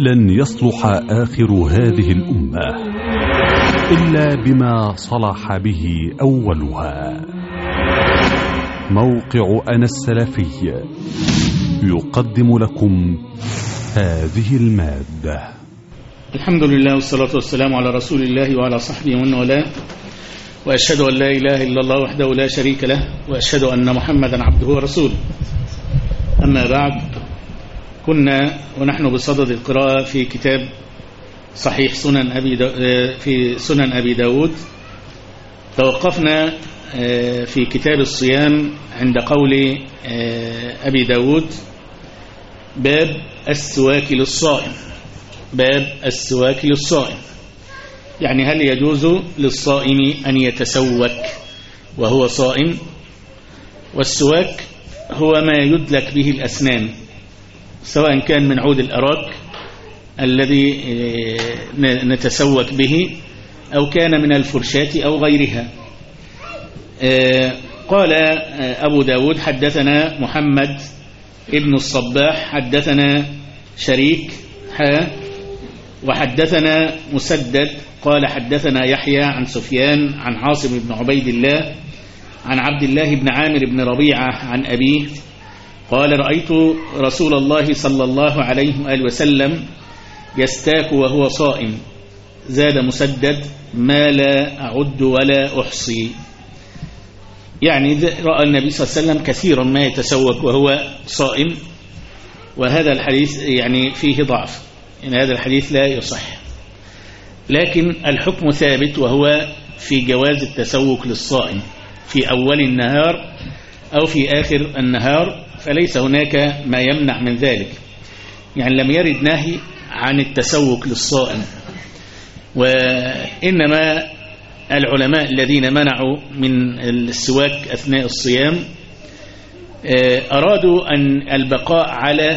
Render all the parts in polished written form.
لن يصلح آخر هذه الأمة إلا بما صلح به أولها. موقع أنا السلفي يقدم لكم هذه المادة. الحمد لله والصلاة والسلام على رسول الله وعلى صحبه ومن والاه، وأشهد أن لا إله إلا الله وحده لا شريك له، وأشهد أن محمدا عبده ورسوله. أما بعد، كنا ونحن بصدد القراءة في كتاب صحيح في سنن أبي داود. توقفنا في كتاب الصيام عند قول أبي داود: باب السواك للصائم. باب السواك للصائم، يعني هل يجوز للصائم أن يتسوك وهو صائم؟ والسواك هو ما يدلك به الأسنان، سواء كان من عود الأراك الذي نتسوك به أو كان من الفرشاة أو غيرها. قال أبو داود: حدثنا محمد ابن الصباح حدثنا شريك وحدثنا مسدد قال حدثنا يحيى عن سفيان عن عاصم بن عبيد الله عن عبد الله بن عامر بن ربيعة عن أبيه قال: رأيت رسول الله صلى الله عليه وآله وسلم يستاك وهو صائم. زاد مسدد: ما لا أعد ولا أحصي. يعني رأى النبي صلى الله عليه وسلم كثيرا ما يتسوك وهو صائم، وهذا الحديث يعني فيه ضعف، إن هذا الحديث لا يصح، لكن الحكم ثابت، وهو في جواز التسوك للصائم في أول النهار أو في آخر النهار، فليس هناك ما يمنع من ذلك. يعني لم يرد نهي عن التسوك للصائم، وإنما العلماء الذين منعوا من السواك أثناء الصيام أرادوا أن البقاء على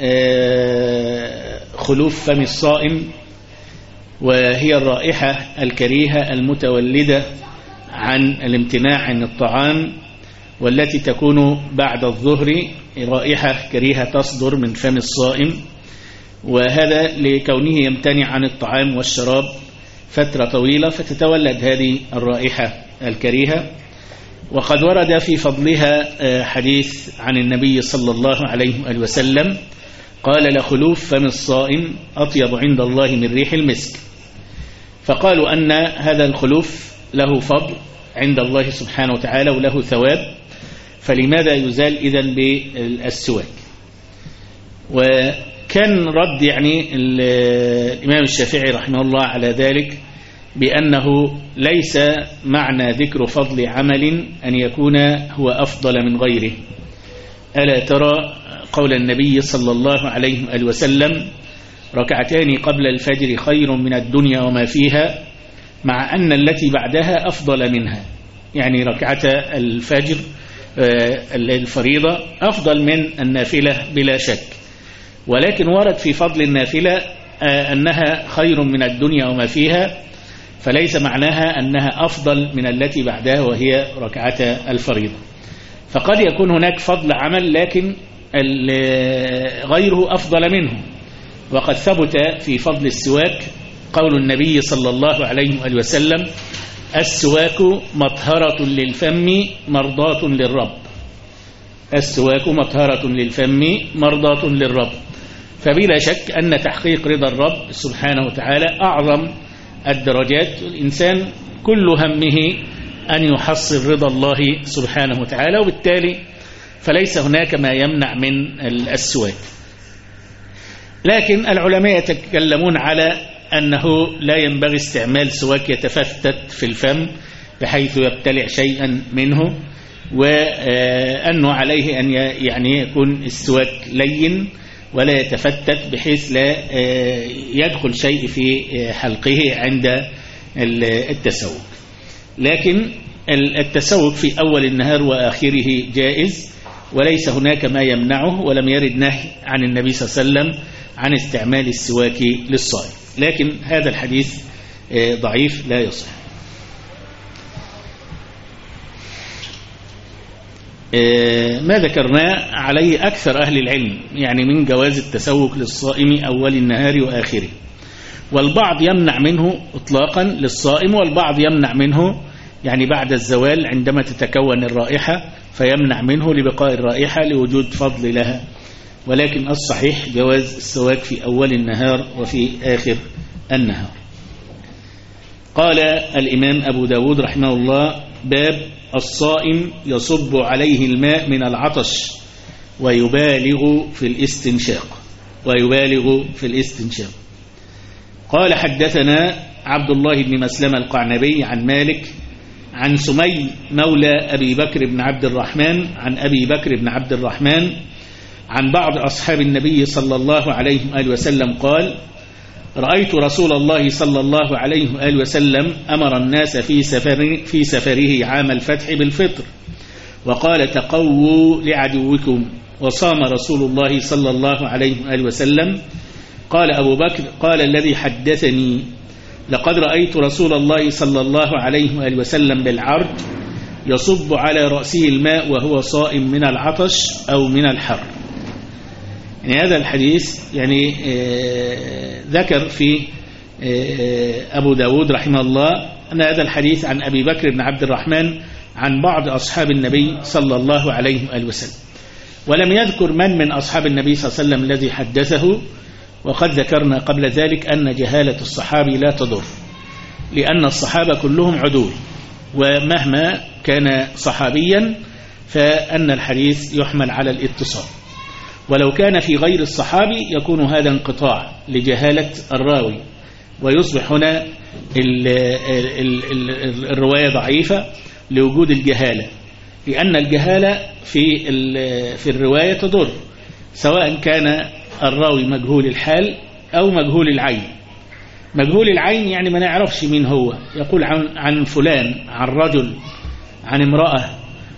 خلوف فم الصائم، وهي الرائحة الكريهة المتولدة عن الامتناع عن الطعام، والتي تكون بعد الظهر رائحة كريهة تصدر من فم الصائم، وهذا لكونه يمتنع عن الطعام والشراب فترة طويلة، فتتولد هذه الرائحة الكريهة. وقد ورد في فضلها حديث عن النبي صلى الله عليه وسلم قال: لخلوف فم الصائم أطيب عند الله من ريح المسك. فقالوا أن هذا الخلوف له فضل عند الله سبحانه وتعالى وله ثواب، فلماذا يزال إذن بالسواك؟ وكان رد يعني الإمام الشافعي رحمه الله على ذلك بأنه ليس معنى ذكر فضل عمل أن يكون هو أفضل من غيره. ألا ترى قول النبي صلى الله عليه وسلم: ركعتان قبل الفجر خير من الدنيا وما فيها، مع أن التي بعدها أفضل منها. يعني ركعة الفجر الفريضة أفضل من النافلة بلا شك، ولكن ورد في فضل النافلة أنها خير من الدنيا وما فيها، فليس معناها أنها أفضل من التي بعدها وهي ركعة الفريضة. فقد يكون هناك فضل عمل لكن غيره أفضل منه. وقد ثبت في فضل السواك قول النبي صلى الله عليه وسلم: السواك مطهرة للفم مرضاة للرب. السواك مطهرة للفم مرضاة للرب. فبلا شك أن تحقيق رضا الرب سبحانه وتعالى أعظم الدرجات. الإنسان كل همه أن يحصل رضا الله سبحانه وتعالى، وبالتالي فليس هناك ما يمنع من السواك. لكن العلماء يتكلمون على أنه لا ينبغي استعمال سواك يتفتت في الفم بحيث يبتلع شيئا منه، وأنه عليه أن يعني يكون السواك لين ولا يتفتت بحيث لا يدخل شيء في حلقه عند التسوك. لكن التسوك في أول النهار وآخره جائز، وليس هناك ما يمنعه، ولم يرد نهي عن النبي صلى الله عليه وسلم عن استعمال السواك للصائم. لكن هذا الحديث ضعيف لا يصح. ما ذكرناه عليه أكثر أهل العلم، يعني من جواز التسوك للصائم أول النهار وآخره، والبعض يمنع منه إطلاقا للصائم، والبعض يمنع منه يعني بعد الزوال عندما تتكون الرائحة، فيمنع منه لبقاء الرائحة لوجود فضل لها. ولكن الصحيح جواز السواك في أول النهار وفي آخر النهار. قال الإمام أبو داود رحمه الله: باب الصائم يصب عليه الماء من العطش ويبالغ في الاستنشاق. قال: حدثنا عبد الله بن مسلمة القعنبي عن مالك عن سمي مولى أبي بكر بن عبد الرحمن عن أبي بكر بن عبد الرحمن عن بعض أصحاب النبي صلى الله عليه وآله وسلم قال: رأيت رسول الله صلى الله عليه وآله وسلم أمر الناس في سفره عام الفتح بالفطر، وقال: تقووا لعدوكم، وصام رسول الله صلى الله عليه وآله وسلم. قال أبو بكر: قال الذي حدثني: لقد رأيت رسول الله صلى الله عليه وآله وسلم بالعرج يصب على رأسه الماء وهو صائم من العطش أو من الحر. يعني هذا الحديث يعني ذكر في أبو داود رحمه الله أن هذا الحديث عن أبي بكر بن عبد الرحمن عن بعض أصحاب النبي صلى الله عليه وآله وسلم، ولم يذكر من أصحاب النبي صلى الله عليه وسلم الذي حدثه. وقد ذكرنا قبل ذلك أن جهالة الصحابي لا تضر، لأن الصحابة كلهم عدول، ومهما كان صحابيا فأن الحديث يحمل على الاتصال. ولو كان في غير الصحابي يكون هذا انقطاع لجهالة الراوي، ويصبح هنا الرواية ضعيفة لوجود الجهالة، لأن الجهالة في الرواية تضر، سواء كان الراوي مجهول الحال أو مجهول العين. مجهول العين يعني ما نعرفش مين هو، يقول عن فلان، عن رجل، عن امرأة،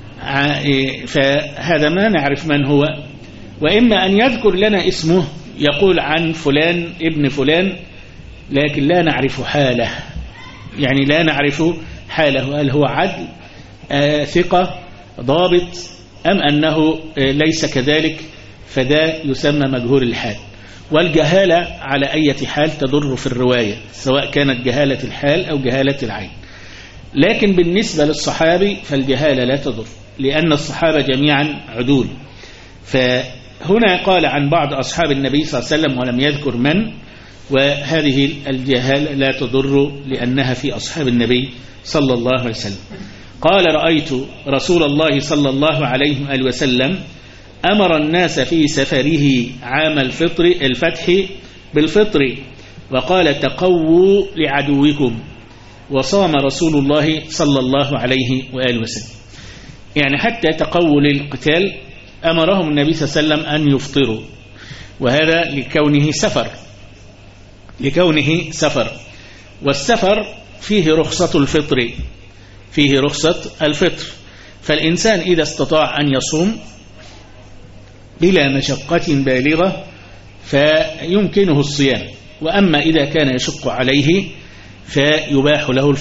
فهذا ما نعرف من هو. وإما أن يذكر لنا اسمه، يقول عن فلان ابن فلان، لكن لا نعرف حاله، يعني لا نعرف حاله، هل هو عدل ثقة ضابط أم أنه ليس كذلك، فده يسمى مجهول الحال. والجهالة على أي حال تضر في الرواية، سواء كانت جهالة الحال أو جهالة العين. لكن بالنسبة للصحابي فالجهالة لا تضر، لأن الصحابة جميعا عدول. فهنا قال عن بعض أصحاب النبي صلى الله عليه وسلم ولم يذكر من، وهذه الجهالة لا تضر لأنها في أصحاب النبي صلى الله عليه وسلم. قال: رأيت رسول الله صلى الله عليه وآله وسلم أمر الناس في سفره عام الفتح بالفطر، وقال: تقووا لعدوكم، وصام رسول الله صلى الله عليه وآله وسلم. يعني حتى تقووا للقتال أمرهم النبي صلى الله عليه وسلم أن يفطروا، وهذا لكونه سفر، والسفر فيه رخصة الفطر. فالإنسان إذا استطاع أن يصوم بلا مشقة بالغة فيمكنه الصيام، وأما إذا كان يشق عليه فيباح له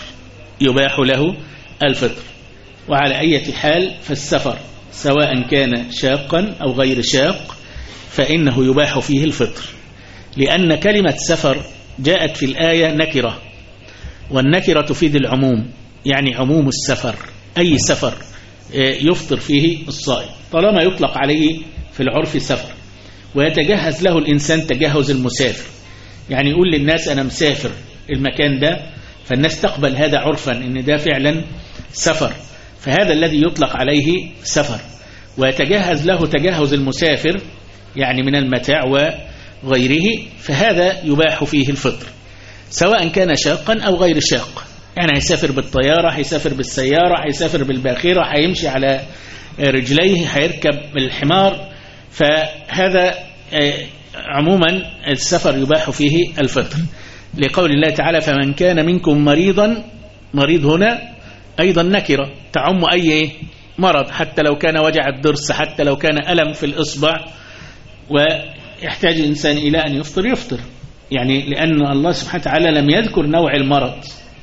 الفطر. وعلى أي حال فالسفر سواء كان شاقا أو غير شاق فإنه يباح فيه الفطر، لأن كلمة سفر جاءت في الآية نكرة، والنكرة تفيد العموم، يعني عموم السفر، أي سفر يفطر فيه الصائم طالما يطلق عليه في العرف سفر. ويتجهز له الإنسان تجهز المسافر، يعني يقول للناس أنا مسافر المكان ده، فالناس تقبل هذا عرفا إن ده فعلا سفر، فهذا الذي يطلق عليه سفر. ويتجهز له تجهز المسافر يعني من المتاع وغيره، فهذا يباح فيه الفطر سواء كان شاقا أو غير شاق، يعني هيسافر بالطيارة، هيسافر بالسيارة، هيسافر بالباخرة، هيمشي على رجليه، هيركب الحمار، فهذا عموما السفر يباح فيه الفطر، لقول الله تعالى: فمن كان منكم مريض هنا أيضا نكرة تعم أي مرض، حتى لو كان وجع الضرس، حتى لو كان ألم في الإصبع، ويحتاج الإنسان إلى أن يفطر، يعني لأن الله سبحانه وتعالى لم يذكر نوع المرض،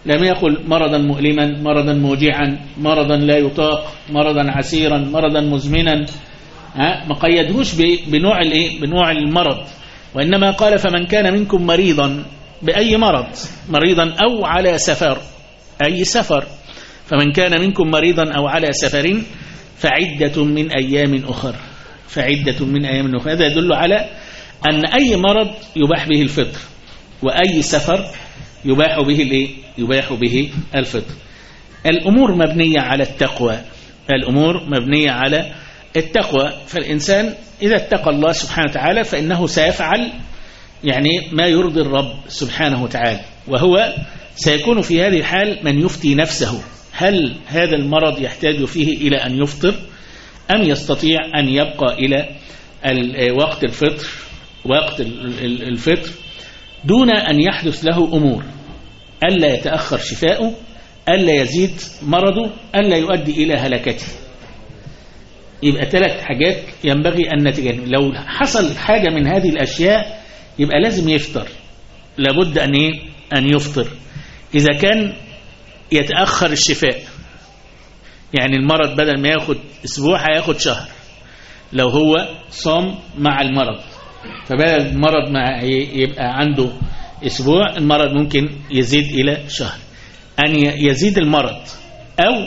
لم يقل مرضا مؤلما، مرضا موجعا، مرضا لا يطاق، مرضا عسيرا، مرضا مزمنا، ما قيدهوش بنوع الايه، بنوع المرض، وإنما قال فمن كان منكم مريضا بأي مرض، مريضا أو على سفر، أي سفر، فمن كان منكم مريضا أو على سفر فعدة من أيام أخر، فعدة من أيام أخر. هذا يدل على أن أي مرض يباح به الفطر، وأي سفر يباح به الايه، يباح به الفطر. الأمور مبنية على التقوى، الأمور مبنية على التقوى. فالإنسان إذا اتقى الله سبحانه وتعالى فإنه سيفعل يعني ما يرضي الرب سبحانه وتعالى، وهو سيكون في هذه الحال من يفتي نفسه هل هذا المرض يحتاج فيه إلى أن يفطر أم يستطيع أن يبقى إلى وقت الفطر، وقت الفطر دون أن يحدث له أمور، ألا يتأخر شفاؤه، ألا يزيد مرضه، ألا يؤدي إلى هلكته. يبقى 3 حاجات ينبغي أن نتجنب. لو حصل حاجة من هذه الأشياء يبقى لازم يفطر، لابد أن يفطر. إذا كان يتأخر الشفاء، يعني المرض بدل ما ياخد أسبوع هياخد شهر، لو هو صام مع المرض، فبدل المرض يبقى عنده أسبوع، المرض ممكن يزيد إلى شهر. أن يزيد المرض أو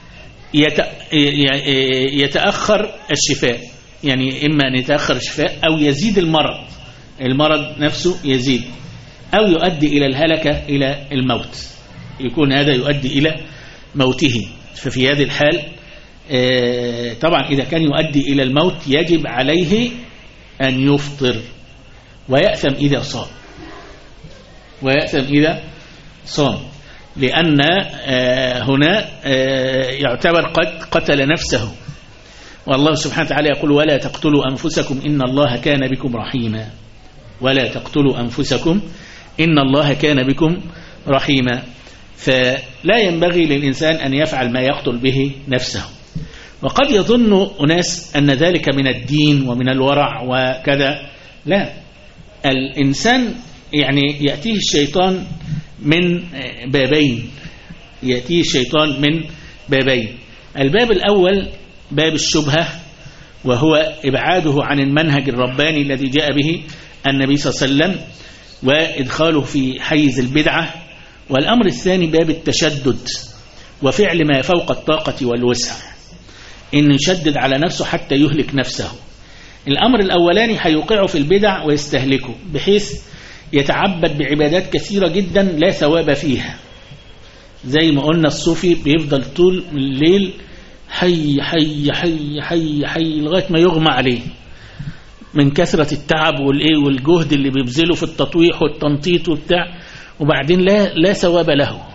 يتأخر الشفاء، يعني إما أن يتأخر الشفاء أو يزيد المرض نفسه يزيد، أو يؤدي إلى الهلكة، إلى الموت، يكون هذا يؤدي إلى موته. ففي هذه الحال طبعا إذا كان يؤدي إلى الموت يجب عليه أن يفطر ويأثم إذا صام، ويأثم إذا صام، لأن هنا يعتبر قد قتل نفسه. والله سبحانه وتعالى يقول ولا تقتلوا أنفسكم إن الله كان بكم رحيما، ولا تقتلوا أنفسكم إن الله كان بكم رحيما. فلا ينبغي للإنسان أن يفعل ما يقتل به نفسه. وقد يظن أناس أن ذلك من الدين ومن الورع وكذا، لا، الإنسان يعني يأتيه الشيطان من بابين، يأتيه الشيطان من بابين. الباب الأول باب الشبهة، وهو إبعاده عن المنهج الرباني الذي جاء به النبي صلى الله عليه وسلم وإدخاله في حيز البدعة. والأمر الثاني باب التشدد وفعل ما فوق الطاقة والوسع، إن يشدد على نفسه حتى يهلك نفسه. الأمر الأولاني هيوقعه في البدع ويستهلكه، بحيث يتعبد بعبادات كثيرة جدا لا ثواب فيها. زي ما قلنا الصوفي بيفضل طول الليل حي حي حي حي حي لغاية ما يغمى عليه من كثرة التعب والجهد اللي بيبذله في التطويح والتنطيط وبتاع، وبعدين لا ثواب له،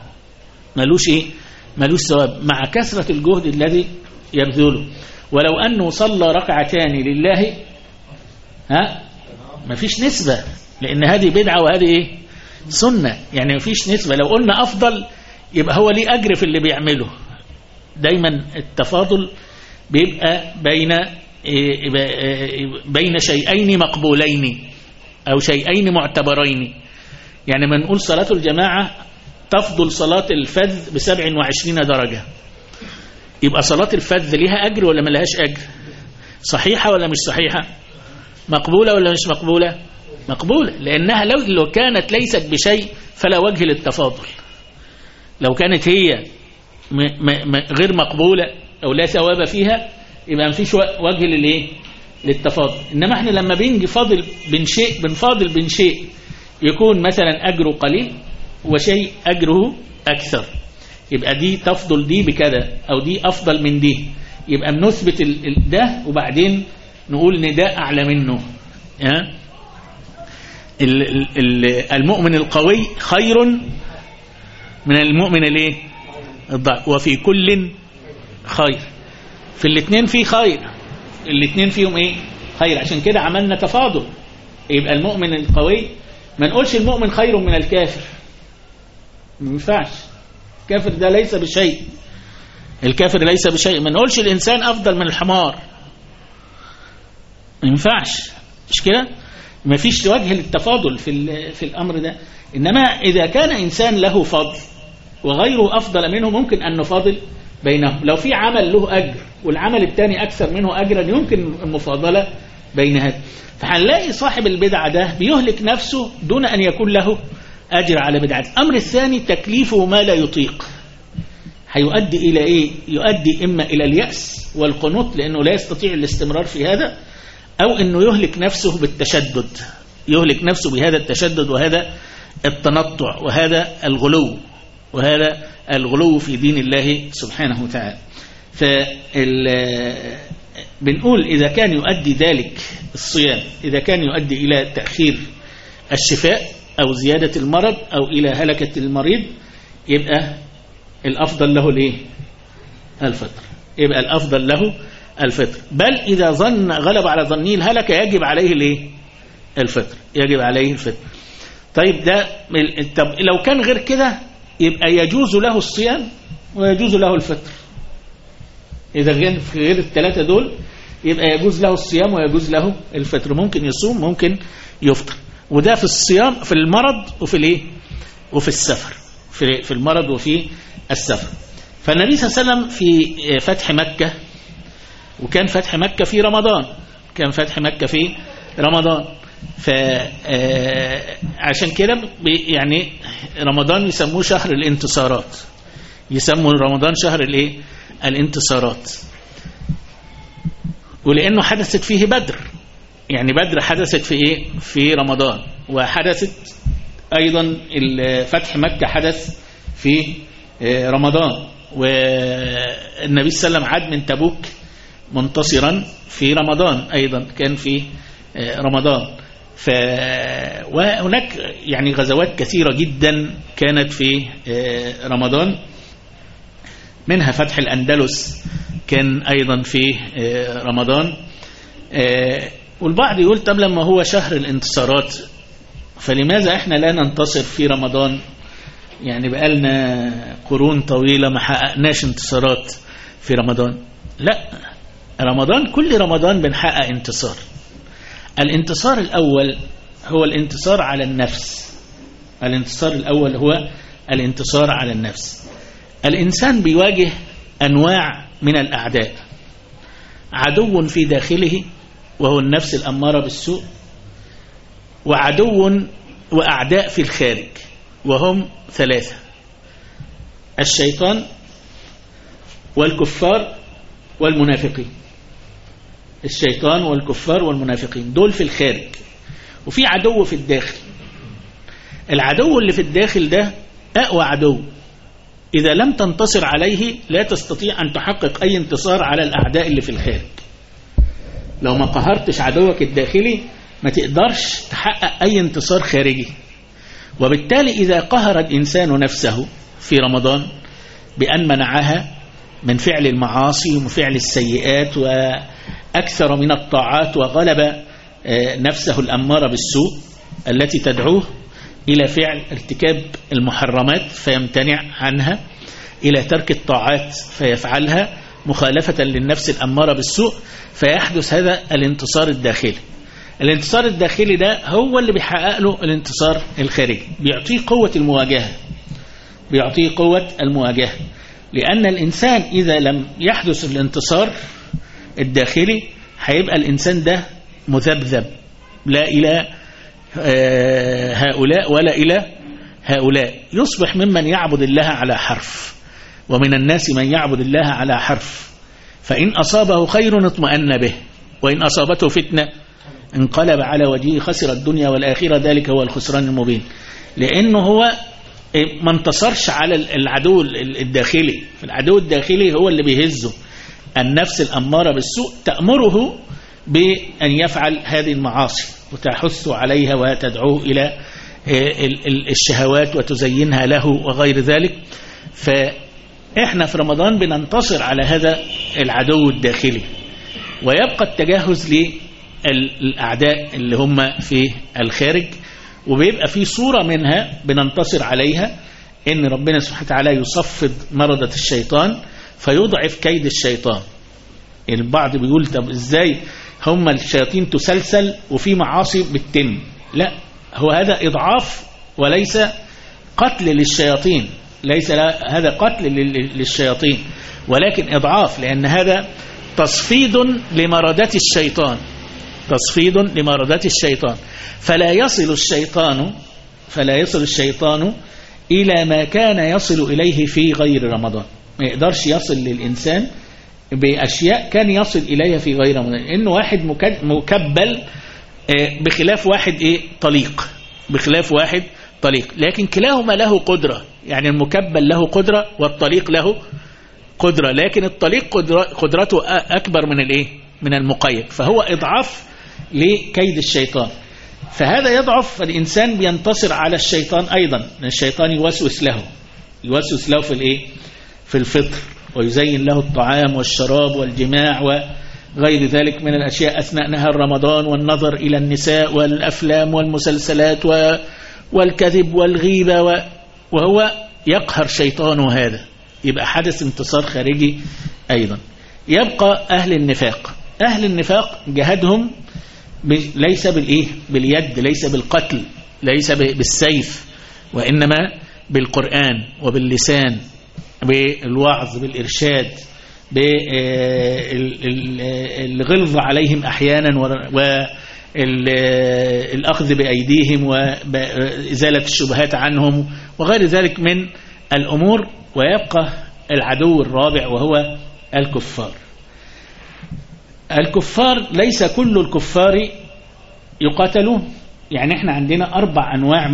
ملوش ثواب مع كثرة الجهد الذي يبذله. ولو أنه صلى ركعتان لله مفيش نسبة، لأن هذه بدعة وهذه سنة، يعني مفيش نسبة. لو قلنا أفضل يبقى هو ليه أجر في اللي بيعمله. دايما التفاضل بيبقى بين شيئين مقبولين أو شيئين معتبرين. يعني ما نقول صلاة الجماعة تفضل صلاة الفذ ب27 درجة، يبقى صلاة الفذ لها أجر ولا ما لهاش أجر؟ صحيحة ولا مش صحيحة؟ مقبولة ولا مش مقبولة؟ مقبولة، لأنها لو كانت ليست بشيء فلا وجه للتفاضل. لو كانت هي غير مقبولة أو لا ثواب فيها يبقى مفيش وجه للتفاضل. إنما احنا لما بنجي فاضل بنفاضل بين شيء يكون مثلا أجره قليل وشيء أجره أكثر، يبقى دي تفضل دي بكذا أو دي أفضل من دي، يبقى بنثبت ده وبعدين نقول إن ده أعلى منه. المؤمن القوي خير من المؤمن الضعيف، وفي كل خير، في الاثنين في خير، الاثنين فيهم خير. عشان كده عملنا تفاضل. يبقى المؤمن القوي ما نقولش المؤمن خير من الكافر، ما ينفعش، الكافر ده ليس بشيء، الكافر ليس بشيء. ما نقولش الإنسان أفضل من الحمار، ما ينفعش، مش كده؟ ما فيش وجه للتفاضل في الأمر ده. إنما إذا كان إنسان له فضل وغيره أفضل منه ممكن أن نفاضل بينهم. لو في عمل له أجر والعمل الثاني أكثر منه أجرا يمكن المفاضلة بين هذا. فهنلاقي صاحب البدعة ده بيهلك نفسه دون أن يكون له أجر على بدعته. الأمر الثاني تكليفه ما لا يطيق، هيؤدي إلى إيه؟ يؤدي إما إلى اليأس والقنوط لأنه لا يستطيع الاستمرار في هذا، أو أنه يهلك نفسه بالتشدد، يهلك نفسه بهذا التشدد وهذا التنطع وهذا الغلو، وهذا الغلو في دين الله سبحانه وتعالى. بنقول إذا كان يؤدي ذلك الصيام، إذا كان يؤدي إلى تأخير الشفاء أو زيادة المرض أو إلى هلكة المريض، يبقى الأفضل له الإيه؟ الفطر. يبقى الأفضل له الفطر. بل إذا ظن غلب على ظنه الهلكة يجب عليه الإيه؟ الفطر، يجب عليه الفطر. طيب طب لو كان غير كده يبقى يجوز له الصيام ويجوز له الفطر. إذا غير الثلاثة دول يبقى يجوز له الصيام ويجوز له الفطر، ممكن يصوم ممكن يفطر. وده في الصيام في المرض وفي الايه؟ وفي السفر، في المرض وفي السفر. فالنبي صلى الله عليه وسلم في فتح مكة، وكان فتح مكة في رمضان، كان فتح مكة في رمضان، فعشان كده يعني رمضان يسموه شهر الانتصارات، يسموا رمضان شهر الايه؟ الانتصارات. ولأنه حدثت فيه بدر، يعني بدر حدثت في ايه؟ في رمضان، وحدثت ايضا فتح مكة حدث في رمضان، والنبي صلى الله عليه وسلم عاد من تبوك منتصرا في رمضان، ايضا كان في رمضان. وهناك يعني غزوات كثيرة جدا كانت في رمضان، منها فتح الأندلس كان أيضا في رمضان. والبعض يقول طب لما هو شهر الانتصارات فلماذا احنا لا ننتصر في رمضان؟ يعني بقالنا قرون طويلة ما حققناش انتصارات في رمضان. لا، رمضان كل رمضان بنحقق انتصار. الانتصار الأول هو الانتصار على النفس، الانتصار الأول هو الانتصار على النفس. الإنسان بيواجه أنواع من الأعداء، عدو في داخله وهو النفس الأمارة بالسوء، وعدو وأعداء في الخارج وهم ثلاثة: الشيطان والكفار والمنافقين. الشيطان والكفار والمنافقين دول في الخارج، وفي عدو في الداخل. العدو اللي في الداخل ده أقوى عدو، إذا لم تنتصر عليه لا تستطيع أن تحقق أي انتصار على الأعداء اللي في الخارج. لو ما قهرتش عدوك الداخلي ما تقدرش تحقق أي انتصار خارجي. وبالتالي إذا قهر الإنسان نفسه في رمضان بأن منعها من فعل المعاصي ومن فعل السيئات وأكثر من الطاعات، وغلب نفسه الأمارة بالسوء التي تدعوه إلى فعل ارتكاب المحرمات فيمتنع عنها، إلى ترك الطاعات فيفعلها مخالفة للنفس الأمارة بالسوء، فيحدث هذا الانتصار الداخلي. الانتصار الداخلي ده هو اللي بيحقق له الانتصار الخارجي، بيعطيه قوة المواجهة، بيعطيه قوة المواجهة. لأن الإنسان إذا لم يحدث الانتصار الداخلي هيبقى الإنسان ده مذبذب، لا إلى هؤلاء ولا إلى هؤلاء، يصبح ممن يعبد الله على حرف، ومن الناس من يعبد الله على حرف، فإن أصابه خير اطمأن به، وإن أصابته فتنة انقلب على وجهه خسر الدنيا والآخرة، ذلك هو الخسران المبين. لأنه هو ما انتصرش على العدو الداخلي. العدو الداخلي هو اللي بيهزه، النفس الأمارة بالسوء تأمره بأن يفعل هذه المعاصي وتحث عليها وتدعوه إلى الشهوات وتزينها له وغير ذلك. فإحنا في رمضان بننتصر على هذا العدو الداخلي، ويبقى التجهز للأعداء اللي هم في الخارج، وبيبقى في صورة منها بننتصر عليها، إن ربنا سبحانه وتعالى يصفد مرضة الشيطان فيضعف كيد الشيطان. البعض بيقول طب إزاي هم الشياطين تسلسل وفي معاصي بالتم؟ لا، هو هذا إضعاف وليس قتل للشياطين، ليس هذا قتل للشياطين، ولكن إضعاف، لأن هذا تصفيد لمردات الشيطان، تصفيد لمردات الشيطان. فلا يصل الشيطان إلى ما كان يصل إليه في غير رمضان. ما يقدرش يصل للإنسان بأشياء كان يصل إليها في غير رمضان، إنه واحد مكبل بخلاف واحد طليق، بخلاف واحد طليق، لكن كلاهما له قدرة. يعني المكبل له قدرة والطليق له قدرة، لكن الطليق قدرته أكبر من المقيد، فهو إضعاف لكيد الشيطان. فهذا يضعف، فالإنسان بينتصر على الشيطان أيضا، الشيطان يوسوس له في الفطر، ويزين له الطعام والشراب والجماع وغير ذلك من الأشياء أثناء نهار رمضان، والنظر إلى النساء والأفلام والمسلسلات والكذب والغيبة، وهو يقهر شيطانه. هذا يبقى حدث انتصار خارجي أيضا. يبقى أهل النفاق جهادهم ليس باليد، ليس بالقتل، ليس بالسيف، وإنما بالقرآن وباللسان، بالوعظ، بالإرشاد، بالغلظ عليهم أحيانا، والأخذ بأيديهم وإزالة الشبهات عنهم وغير ذلك من الأمور. ويبقى العدو الرابع وهو الكفار. ليس كل الكفار يقاتلون، يعني احنا عندنا 4 أنواع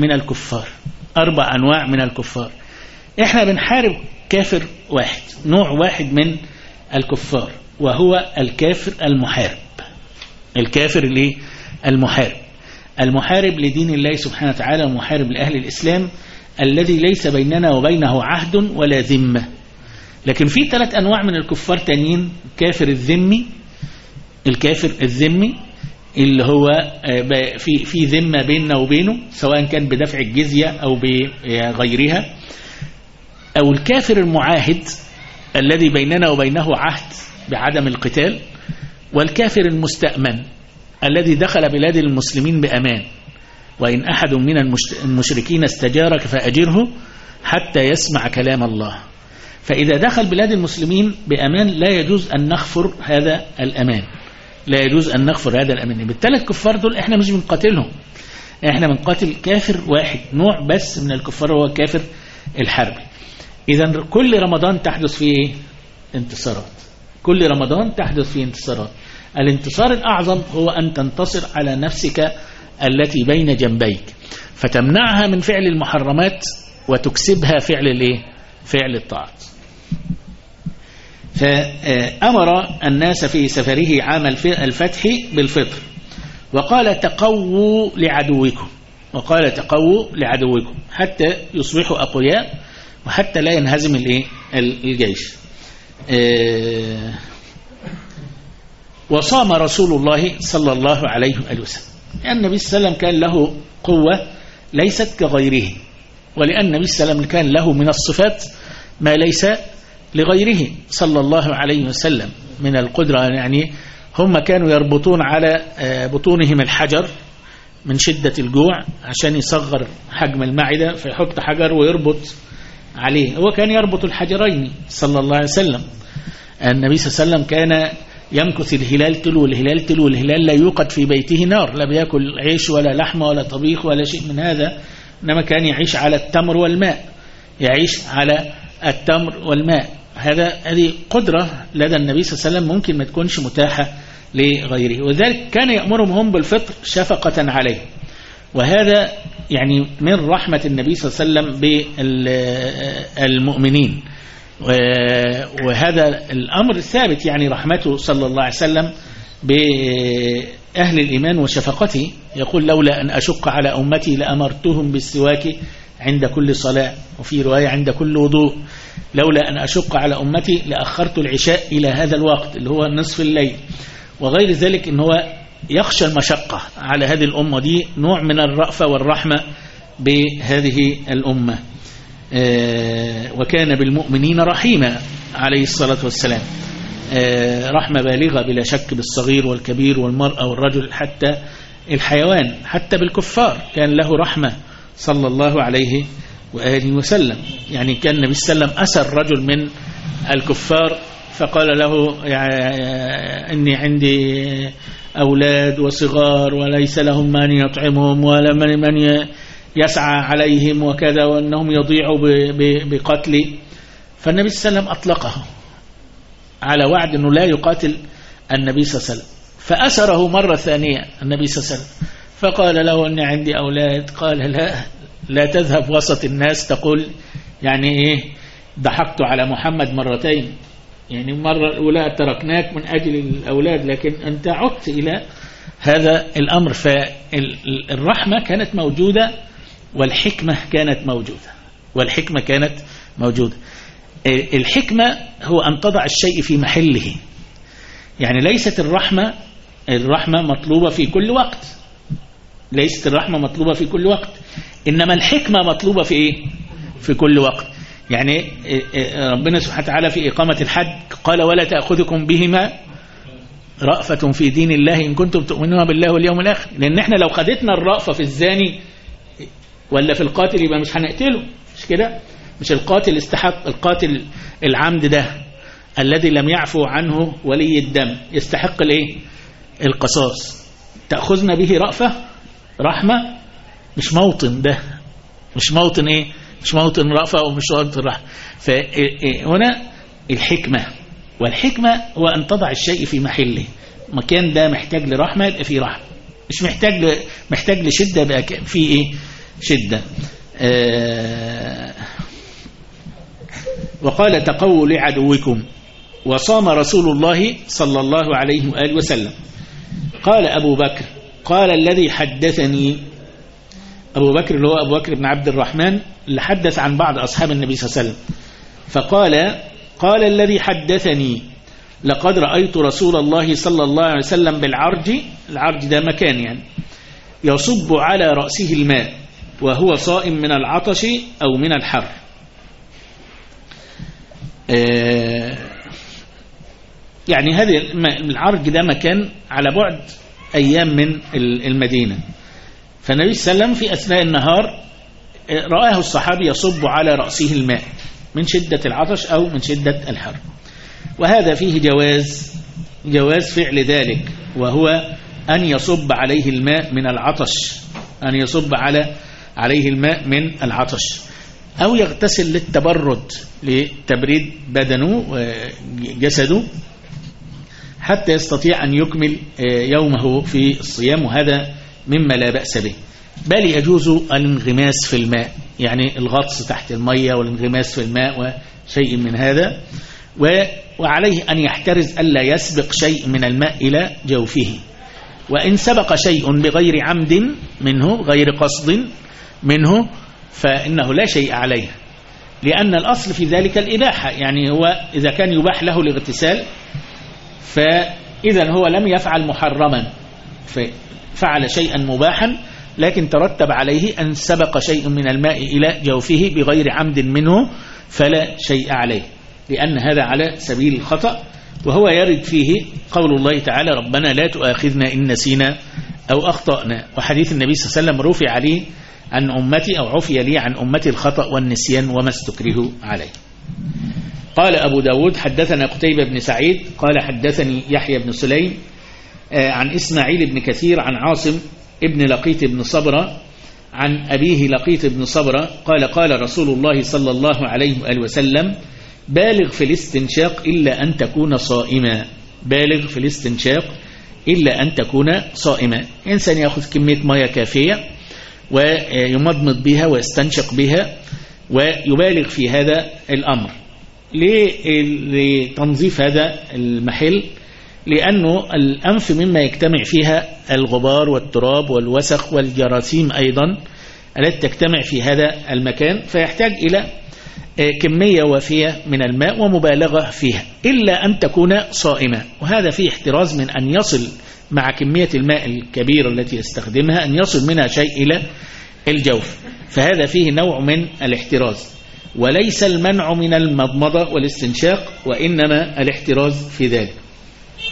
من الكفار. احنا بنحارب كافر واحد، نوع واحد من الكفار، وهو الكافر المحارب لدين الله سبحانه وتعالى، ومحارب لأهل الإسلام، الذي ليس بيننا وبينه عهد ولا ذمة. لكن في 3 أنواع من الكفار تانيين. الكافر الذمي اللي هو في ذمة بيننا وبينه، سواء كان بدفع الجزية أو بغيرها، أو الكافر المعاهد الذي بيننا وبينه عهد بعدم القتال، والكافر المستأمن الذي دخل بلاد المسلمين بأمان، وإن أحد من المشركين استجارك فأجره حتى يسمع كلام الله. فإذا دخل بلاد المسلمين بأمان لا يجوز أن نغفر هذا الأمان، بالثلاث كفار دول احنا مش بنقاتلهم، احنا بنقاتل كافر واحد، نوع بس من الكفار، هو الكافر الحربي. إذن كل رمضان تحدث فيه انتصارات، الانتصار الأعظم هو أن تنتصر على نفسك التي بين جنبيك، فتمنعها من فعل المحرمات وتكسبها فعل الطاعات. فأمر الناس في سفره عام الفتح بالفطر، وقال تقووا لعدوكم حتى يصبحوا أقوياء، وحتى لا ينهزم الجيش. وصام رسول الله صلى الله عليه وسلم، لأن النبي صلى الله عليه وسلم كان له قوة ليست كغيره، ولأن النبي صلى الله عليه وسلم كان له من الصفات ما ليس لغيره صلى الله عليه وسلم من القدرة. يعني هم كانوا يربطون على بطونهم الحجر من شدة الجوع عشان يصغر حجم المعدة، فيحط حجر ويربط عليه. هو كان يربط الحجرين صلى الله عليه وسلم. النبي صلى الله عليه وسلم كان يمكث الهلال تلو الهلال، لا يوقد في بيته نار، لا بيأكل عيش ولا لحمة ولا طبيخ ولا شيء من هذا، إنما كان يعيش على التمر والماء. هذه قدرة لدى النبي صلى الله عليه وسلم ممكن ما تكونش متاحة لغيره، وذلك كان يأمرهم هم بالفطر شفقة عليه. وهذا يعني من رحمة النبي صلى الله عليه وسلم بالمؤمنين، وهذا الأمر الثابت، يعني رحمته صلى الله عليه وسلم بأهل الإيمان وشفقته. يقول لولا أن أشق على أمتي لأمرتهم بالسواك عند كل صلاة، وفي رواية عند كل وضوء. لولا أن أشق على أمتي لأخرت العشاء إلى هذا الوقت اللي هو نصف الليل، وغير ذلك. إن هو يخشى المشقة على هذه الأمة، دي نوع من الرأفة والرحمة بهذه الأمة. وكان بالمؤمنين رحيما عليه الصلاة والسلام، رحمة بالغة بلا شك بالصغير والكبير والمرأة والرجل حتى الحيوان، حتى بالكفار كان له رحمة صلى الله عليه وآله وسلم. يعني كان النبي صلى الله عليه وسلم أسر رجل من الكفار فقال له إني عندي أولاد وصغار وليس لهم من يطعمهم ولا من يسعى عليهم وكذا وأنهم يضيعوا بقتلي. فالنبي صلى الله عليه وسلم أطلقه على وعد أنه لا يقاتل النبي صلى الله عليه وسلم. فأسره مرة ثانية النبي صلى الله عليه وسلم فقال له أني عندي أولاد. قال لا تذهب وسط الناس تقول يعني إيه ضحكت على محمد مرتين، يعني مرة الأولى تركناك من أجل الأولاد لكن أنت عدت إلى هذا الأمر. فالرحمة كانت موجودة والحكمة كانت موجودة. الحكمة هو أن تضع الشيء في محله. يعني ليست الرحمة مطلوبة في كل وقت، إنما الحكمة مطلوبة في إيه؟ في كل وقت. يعني ربنا سبحانه وتعالى في إقامة الحد قال ولا تأخذكم بهما رأفة في دين الله إن كنتم تؤمنون بالله واليوم الآخر. لأن احنا لو خدتنا الرأفة في الزاني ولا في القاتل يبقى مش هنقتله، مش كده؟ مش القاتل استحق، القاتل العمد ده الذي لم يعفو عنه ولي الدم يستحق الايه؟ القصاص. تأخذنا به رحمة مش موطن ده، مش موطن ايه؟ مش موطن رأفة ومش موطن رحمة. فهنا الحكمة، والحكمة هو أن تضع الشيء في محله. مكان ده محتاج لرحمة يبقى فيه رحمة، مش محتاج لشدة يبقى فيه ايه؟ شدة. وقال تقووا لعدوكم وصام رسول الله صلى الله عليه وآله وسلم. قال أبو بكر قال الذي حدثني، أبو بكر اللي هو أبو بكر بن عبد الرحمن اللي حدث عن بعض أصحاب النبي صلى الله عليه وسلم، فقال الذي حدثني لقد رأيت رسول الله صلى الله عليه وسلم بالعرج، العرج ده مكان يعني، يصب على رأسه الماء وهو صائم من العطش أو من الحر. يعني هذه العرج ده مكان على بعد أيام من المدينة. فالنبي صلى الله عليه وسلم في أثناء النهار رآه الصحابي يصب على رأسه الماء من شدة العطش أو من شدة الحر. وهذا فيه جواز فعل ذلك، وهو أن يصب عليه الماء من العطش، أن يصب عليه الماء من العطش، أو يغتسل للتبرد لتبريد بدنه وجسده حتى يستطيع أن يكمل يومه في الصيام، وهذا مما لا بأس به. بل يجوز الانغماس في الماء، يعني الغطس تحت المية والانغماس في الماء وشيء من هذا. وعليه أن يحترز ألا يسبق شيء من الماء إلى جوفه، وإن سبق شيء بغير عمد منه، غير قصد منه، فإنه لا شيء عليه، لأن الأصل في ذلك الإباحة. يعني هو إذا كان يباح له الاغتسال فإذا هو لم يفعل محرما، ففعل شيئا مباحا، لكن ترتب عليه أن سبق شيء من الماء إلى جوفه بغير عمد منه فلا شيء عليه، لأن هذا على سبيل الخطأ. وهو يرد فيه قول الله تعالى ربنا لا تؤاخذنا إن نسينا أو أخطأنا. وحديث النبي صلى الله عليه وسلم رفع عليه عن أمتي أو عفي لي عن أمتي الخطأ والنسيان وما استكرهوا عليه. قال أبو داود حدثنا قتيبة بن سعيد قال حدثني يحيى بن سليم عن إسماعيل بن كثير عن عاصم ابن لقيط بن صبرة عن أبيه لقيط بن صبرة قال قال رسول الله صلى الله عليه وآله وسلم بالغ في الاستنشاق إلا أن تكون صائما. بالغ في الاستنشاق إلا أن تكون صائما. إنسان يأخذ كمية مياه كافية ويمضمض بها ويستنشق بها ويبالغ في هذا الأمر. لتنظيف هذا المحل، لأنه الأنف مما يجتمع فيها الغبار والتراب والوسخ والجراثيم أيضا التي تجتمع في هذا المكان، فيحتاج إلى كمية وافية من الماء ومبالغة فيها إلا أن تكون صائمة. وهذا فيه احتراز من أن يصل مع كمية الماء الكبيرة التي يستخدمها أن يصل منها شيء إلى الجوف، فهذا فيه نوع من الاحتراز، وليس المنع من المضمضة والاستنشاق، وإنما الاحتراز في ذلك.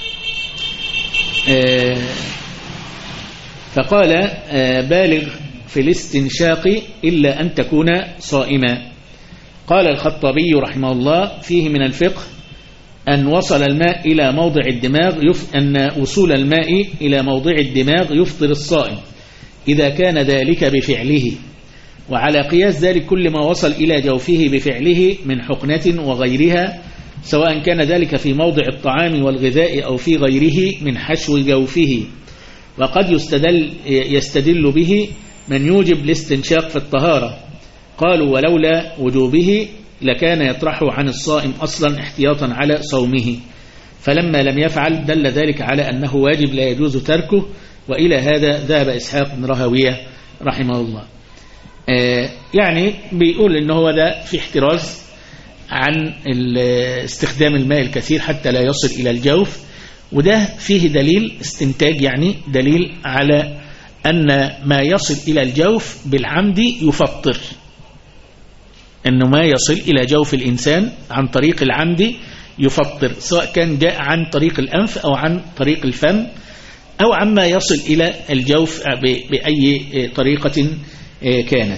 فقال بالغ في الاستنشاق إلا أن تكون صائما. قال الخطابي رحمه الله: فيه من الفقه أن وصل الماء إلى موضع الدماغ أن وصول الماء إلى موضع الدماغ يفطر الصائم إذا كان ذلك بفعله، وعلى قياس ذلك كل ما وصل إلى جوفه بفعله من حقنة وغيرها، سواء كان ذلك في موضع الطعام والغذاء أو في غيره من حشو جوفه. وقد يستدل به من يوجب الاستنشاق في الطهارة. قالوا: ولولا وجوبه لكان يطرحه عن الصائم أصلا احتياطا على صومه، فلما لم يفعل دل ذلك على أنه واجب لا يجوز تركه. وإلى هذا ذهب إسحاق بن راهويه رحمه الله. يعني بيقول إنه هو ده في احتراز عن استخدام الماء الكثير حتى لا يصل إلى الجوف، وده فيه دليل استنتاج، يعني دليل على أن ما يصل إلى الجوف بالعمد يفطر، أنه ما يصل إلى جوف الإنسان عن طريق العمد يفطر، سواء كان جاء عن طريق الأنف أو عن طريق الفم أو عما يصل إلى الجوف بأي طريقة كانت.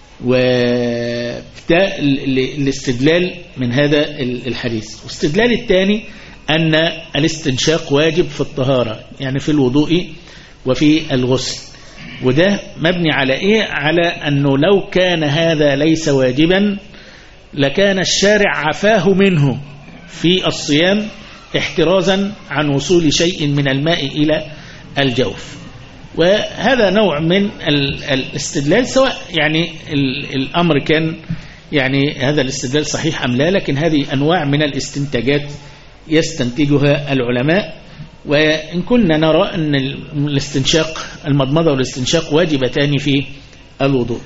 وده الاستدلال من هذا الحديث. والاستدلال الثاني أن الاستنشاق واجب في الطهارة، يعني في الوضوء وفي الغسل. وده مبني على إيه؟ على أنه لو كان هذا ليس واجبا لكان الشارع عفاه منه في الصيام احترازا عن وصول شيء من الماء إلى الجوف. وهذا نوع من الاستدلال، سواء يعني الأمر كان يعني هذا الاستدلال صحيح أم لا، لكن هذه أنواع من الاستنتاجات يستنتجها العلماء. وإن كنا نرى أن الاستنشاق المضمضة والاستنشاق واجبتان في الوضوء.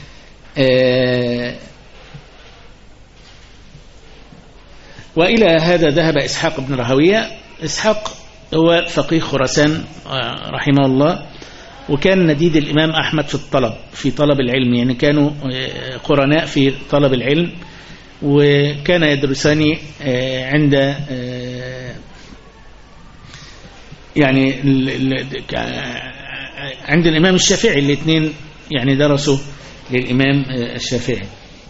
وإلى هذا ذهب إسحاق بن راهويه. إسحاق هو فقيه خراسان رحمه الله، وكان نديد الإمام أحمد في طلب العلم، يعني كانوا قرناء في طلب العلم، وكان يدرسان عند يعني عند الإمام الشافعي. الاثنين يعني درسوا للإمام الشافعي.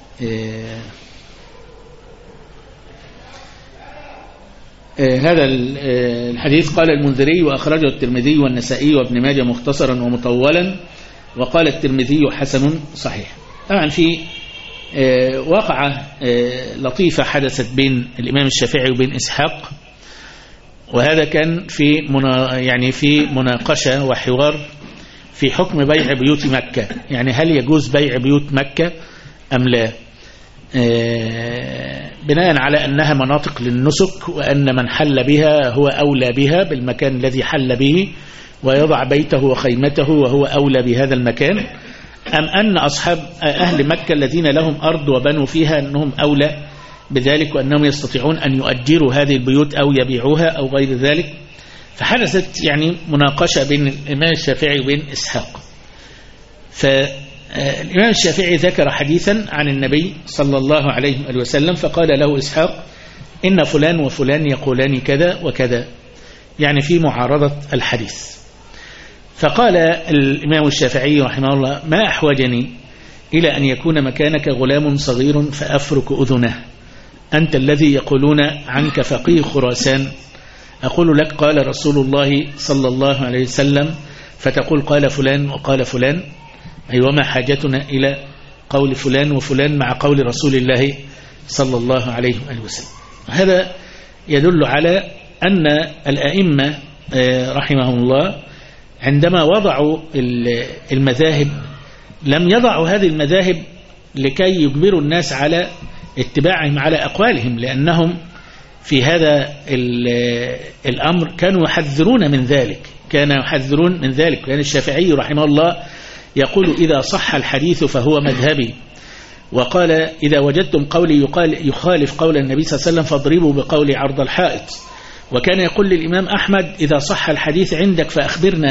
هذا الحديث قال المنذري وأخرجه الترمذي والنسائي وابن ماجه مختصرا ومطولا، وقال الترمذي حسن صحيح. طبعا في وقعة لطيفة حدثت بين الإمام الشافعي وبين إسحاق، وهذا كان في مناقشة وحوار في حكم بيع بيوت مكة، يعني هل يجوز بيع بيوت مكة أم لا، بناء على أنها مناطق للنسك، وأن من حل بها هو أولى بها بالمكان الذي حل به، ويضع بيته وخيمته وهو أولى بهذا المكان، أم أن أصحاب أهل مكة الذين لهم أرض وبنوا فيها أنهم أولى بذلك، وأنهم يستطيعون أن يؤجروا هذه البيوت أو يبيعوها أو غير ذلك. فحدثت يعني مناقشة بين الإمام الشافعي وبين إسحاق. فالإمام الشافعي ذكر حديثا عن النبي صلى الله عليه وسلم، فقال له إسحاق: إن فلان وفلان يقولان كذا وكذا، يعني في معارضة الحديث. فقال الإمام الشافعي رحمه الله: ما أحوجني إلى أن يكون مكانك غلام صغير فأفرك أذنه، أنت الذي يقولون عنك فقيه خراسان، أقول لك قال رسول الله صلى الله عليه وسلم، فتقول قال فلان وقال فلان، أي وما حاجتنا إلى قول فلان وفلان مع قول رسول الله صلى الله عليه وسلم. هذا يدل على أن الأئمة رحمهم الله عندما وضعوا المذاهب لم يضعوا هذه المذاهب لكي يجبروا الناس على اتباعهم على أقوالهم، لأنهم في هذا الأمر كانوا يحذرون من ذلك، كان الشافعي رحمه الله يقول: إذا صح الحديث فهو مذهبي، وقال: إذا وجدتم قولي يخالف قول النبي صلى الله عليه وسلم فاضربوا بقولي عرض الحائط. وكان يقول للإمام أحمد: إذا صح الحديث عندك فأخبرنا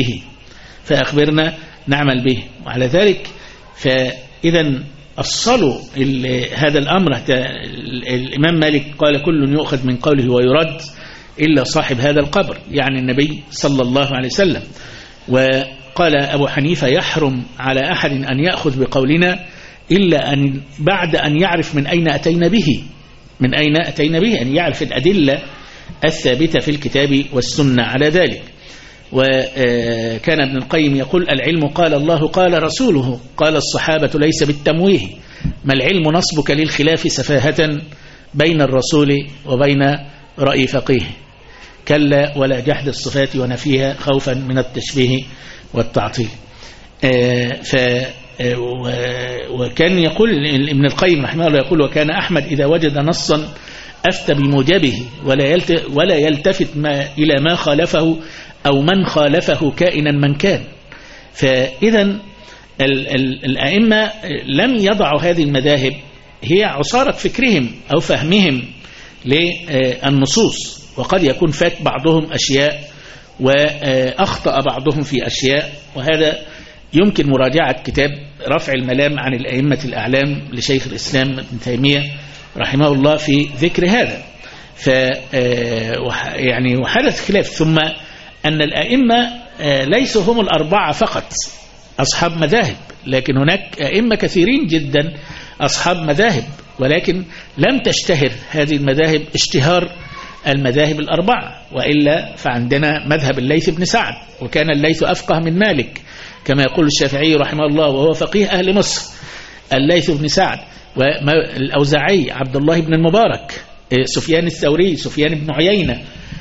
نعمل به. وعلى ذلك فإذا أصلوا هذا الأمر. الإمام مالك قال: كل يؤخذ من قوله ويرد إلا صاحب هذا القبر، يعني النبي صلى الله عليه وسلم. قال أبو حنيفة يحرم على أحد أن يأخذ بقولنا إلا أن بعد أن يعرف من أين أتينا به، من أين أتينا به، أن يعرف الأدلة الثابتة في الكتاب والسنة على ذلك. وكان ابن القيم يقول: العلم قال الله قال رسوله قال الصحابة ليس بالتمويه، ما العلم نصبك للخلاف سفاهة بين الرسول وبين رأي فقيه، كلا ولا جحد الصفات ونفيها خوفا من التشبيه والتعطيل. وكان يقول ابن القيم رحمه الله يقول: وكان أحمد إذا وجد نصا أفتى بموجبه ولا يلتفت إلى ما خالفه أو من خالفه كائنا من كان. فإذا الأئمة لم يضعوا هذه المذاهب، هي عصارة فكرهم أو فهمهم للنصوص، وقد يكون فات بعضهم أشياء وأخطأ بعضهم في أشياء، وهذا يمكن مراجعة كتاب رفع الملام عن الأئمة الأعلام لشيخ الإسلام ابن تيمية رحمه الله في ذكر هذا. يعني وحدث خلاف. ثم أن الأئمة ليسوا هم الأربعة فقط أصحاب مذاهب، لكن هناك أئمة كثيرين جدا أصحاب مذاهب، ولكن لم تشتهر هذه المذاهب اشتهار المذاهب الأربعة، وإلا فعندنا مذهب الليث بن سعد، وكان الليث أفقه من مالك كما يقول الشافعي رحمه الله وهو فقيه أهل مصر، الليث بن سعد، والأوزاعي عبد الله بن المبارك، سفيان الثوري، سفيان بن عيينة،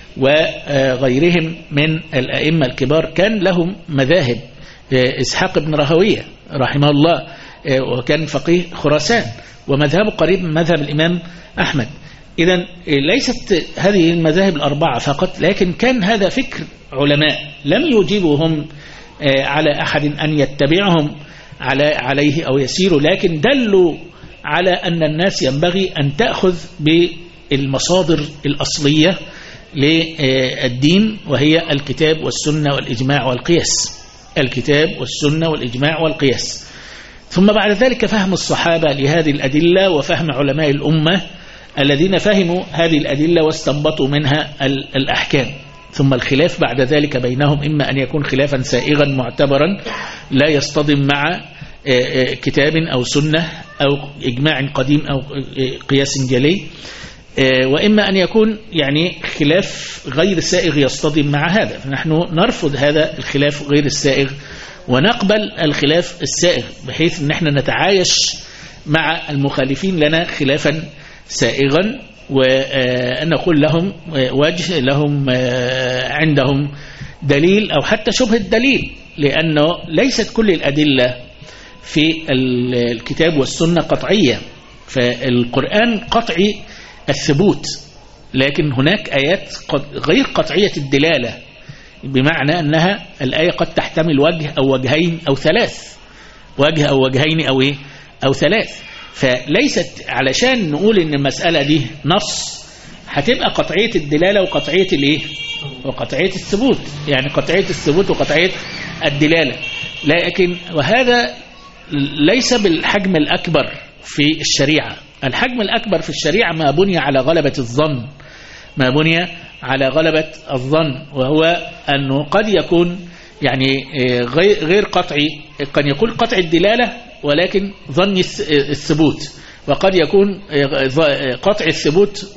وغيرهم من الأئمة الكبار كان لهم مذاهب، إسحاق بن راهويه رحمه الله وكان فقيه خراسان ومذهبه قريب من مذهب الإمام أحمد. إذن ليست هذه المذاهب الأربعة فقط، لكن كان هذا فكر علماء لم يوجبهم على أحد أن يتبعهم عليه أو يسيروا، لكن دلوا على أن الناس ينبغي أن تأخذ بالمصادر الأصلية للدين، وهي الكتاب والسنة والإجماع والقياس، الكتاب والسنة والإجماع والقياس. ثم بعد ذلك فهم الصحابة لهذه الأدلة، وفهم علماء الأمة الذين فهموا هذه الأدلة واستنبطوا منها الأحكام. ثم الخلاف بعد ذلك بينهم إما أن يكون خلافا سائغا معتبرا لا يصطدم مع كتاب أو سنة أو إجماع قديم أو قياس جلي، وإما أن يكون يعني خلاف غير سائغ يصطدم مع هذا. فنحن نرفض هذا الخلاف غير السائغ ونقبل الخلاف السائغ، بحيث أن احنا نتعايش مع المخالفين لنا خلافا سائغا، وأن نقول لهم وجه، لهم عندهم دليل أو حتى شبه الدليل، لأنه ليست كل الأدلة في الكتاب والسنة قطعية، فالقرآن قطعي الثبوت، لكن هناك آيات غير قطعية الدلالة، بمعنى أنها الآية قد تحتمل وجه أو وجهين أو ثلاث، وجه أو وجهين أو ثلاث. فليست علشان نقول إن المسألة دي نص هتبقى قطعية الدلالة وقطعية الإيه وقطعية الثبوت، يعني قطعية الثبوت وقطعية الدلالة، لكن وهذا ليس بالحجم الأكبر في الشريعة. الحجم الأكبر في الشريعة ما بني على غلبة الظن، ما بني على غلبة الظن، وهو أنه قد يكون يعني غير قطعي، قد يكون قطع الدلالة ولكن ظن الثبوت، وقد يكون قطع الثبوت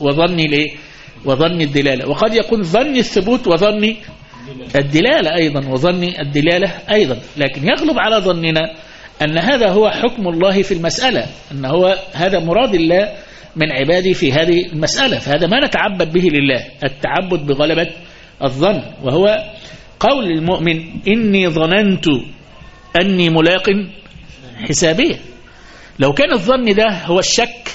وظن الدلالة، وقد يكون ظن الثبوت وظن الدلالة أيضا، وظن الدلالة أيضا. لكن يغلب على ظننا أن هذا هو حكم الله في المسألة، أن هو هذا مراد الله من عباده في هذه المسألة، فهذا ما نتعبد به لله، التعبد بغلبة الظن، وهو قول المؤمن إني ظننت أني ملاق حسابية. لو كان الظن ده هو الشك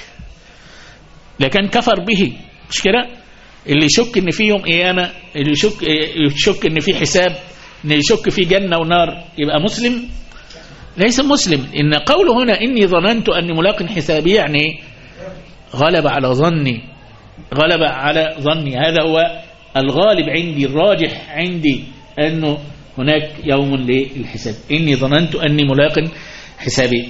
لكان كفر به، مش كده؟ اللي يشك ان في يوم قيامة، اللي يشك ان في حساب، اللي يشك في جنة ونار، يبقى مسلم؟ ليس مسلم. إن قوله هنا إني ظننت أني ملاق حسابي يعني غلب على ظني، غلب على ظني، هذا هو الغالب عندي، الراجح عندي أنه هناك يوم للحساب، إني ظننت أني ملاق حسابي.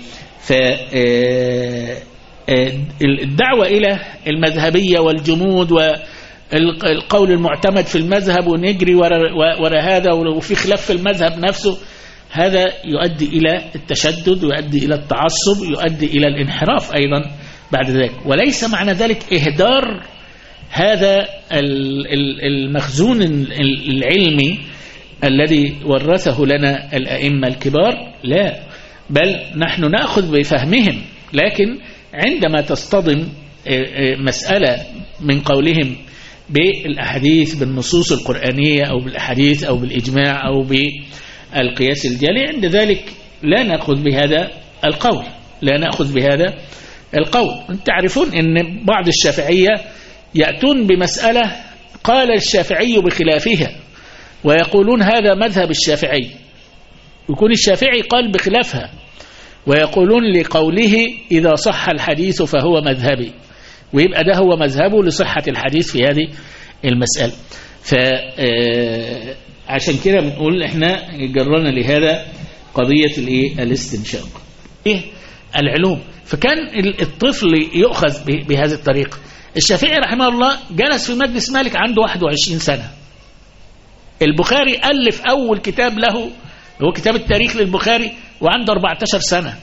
فالدعوة إلى المذهبية والجمود والقول المعتمد في المذهب ونجري وراء هذا، وفي خلاف في المذهب نفسه، هذا يؤدي إلى التشدد، ويؤدي إلى التعصب، يؤدي إلى الانحراف أيضا بعد ذلك. وليس معنى ذلك إهدار هذا المخزون العلمي الذي ورثه لنا الأئمة الكبار، لا، بل نحن نأخذ بفهمهم، لكن عندما تصطدم مسألة من قولهم بالأحاديث، بالنصوص القرآنية أو بالأحاديث أو بالإجماع أو بالقياس الجلي، عند ذلك لا نأخذ بهذا القول، لا نأخذ بهذا القول. تعرفون أن بعض الشافعية يأتون بمسألة قال الشافعي بخلافها، ويقولون هذا مذهب الشافعي، يكون الشافعي قال بخلافها، ويقولون لقوله إذا صح الحديث فهو مذهبي، ويبقى ده هو مذهبه لصحة الحديث في هذه المسألة. فعشان كده بنقول احنا جرنا لهذا قضية الاستنشاق العلوم. فكان الطفل يؤخذ بهذه الطريقة. الشافعي رحمه الله جلس في مجلس مالك عنده 21 سنة. البخاري ألف أول كتاب له هو كتاب التاريخ للبخاري وعنده 14 سنة،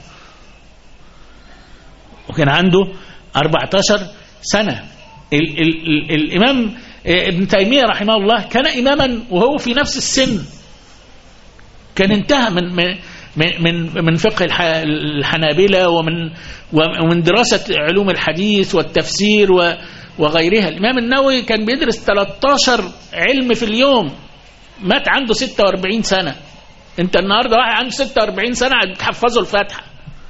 وكان عنده 14 سنة. الإمام ابن تيمية رحمه الله كان إماما وهو في نفس السن، كان انتهى من فقه الحنابلة ومن دراسة علوم الحديث والتفسير وغيرها. الإمام النووي كان بيدرس 13 علم في اليوم، مات عنده 46 سنة. انت النهاردة واحد عنده 46 سنة بتحفظه الفاتحة،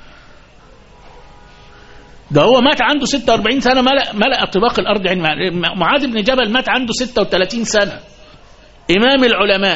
ده هو مات عنده 46 سنة ملأ طباق الأرض علم. معاذ بن جبل مات عنده 36 سنة، إمام العلماء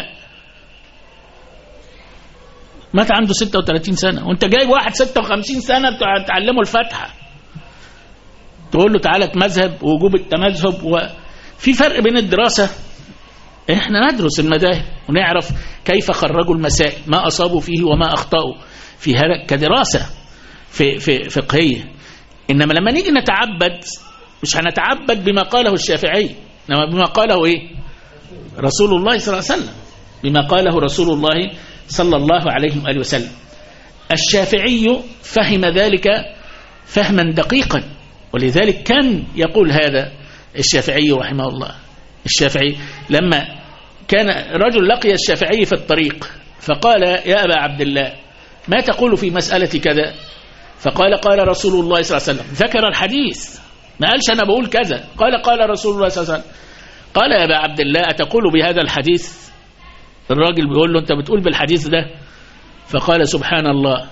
مات عنده 36 سنة، وانت جايب واحد 56 سنة تعلمه الفاتحة تقول له تعالى مذهب ووجوب التمذهب. وفي فرق بين الدراسة، احنا ندرس المذاهب ونعرف كيف خرجوا المسائل، ما أصابوا فيه وما أخطأوا في هذا كدراسة في فقهية. إنما لما نيجي نتعبد مش هنتعبد بما قاله الشافعي، إنما بما قاله رسول الله صلى الله عليه وسلم، بما قاله رسول الله صلى الله عليه وآله وسلم. الشافعي فهم ذلك فهما دقيقا، ولذلك كان يقول هذا الشافعي رحمه الله. الشافعي لما كان رجل لقي الشافعي في الطريق فقال يا أبا عبد الله ما تقول في مسألة كذا؟ فقال قال رسول الله صلى الله عليه وسلم، ذكر الحديث، ما قالش أنا بقول كذا، قال رسول الله صلى الله عليه وسلم. قال يا أبا عبد الله أتقول بهذا الحديث؟ الراجل بيقول له أنت بتقول بالحديث ده؟ فقال سبحان الله،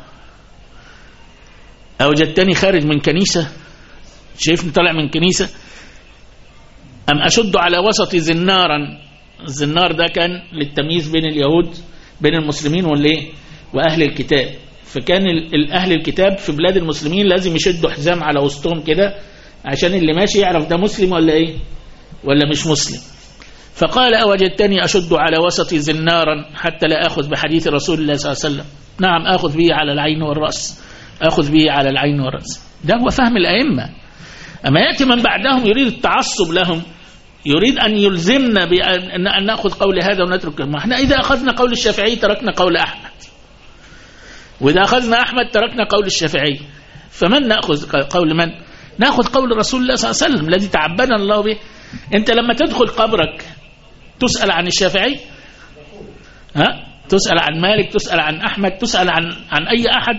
أوجدتني خارج من كنيسة، شايفني طالع من كنيسة، أم أشد على وسط زنارا. الزنار ده كان للتمييز بين اليهود بين المسلمين وأهل الكتاب. فكان أهل الكتاب في بلاد المسلمين لازم يشدوا حزام على وسطهم كده عشان اللي ماشي يعرف ده مسلم ولا مش مسلم. فقال أوجدتني أشد على وسط زنارا حتى لا أخذ بحديث رسول الله صلى الله عليه وسلم؟ نعم أخذ به على العين والرأس، أخذ به على العين والرأس. ده هو فهم الأئمة. أما يأتي من بعدهم يريد التعصب لهم، يريد أن يلزمنا بأن نأخذ قول هذا ونترك. ما احنا إذا أخذنا قول الشافعي تركنا قول أحمد، وإذا أخذنا أحمد تركنا قول الشافعي. فمن نأخذ قول من؟ نأخذ قول رسول الله صلى الله عليه وسلم الذي تعبنا الله به. أنت لما تدخل قبرك تسأل عن الشافعي، تسأل عن مالك، تسأل عن أحمد، تسأل عن أي أحد،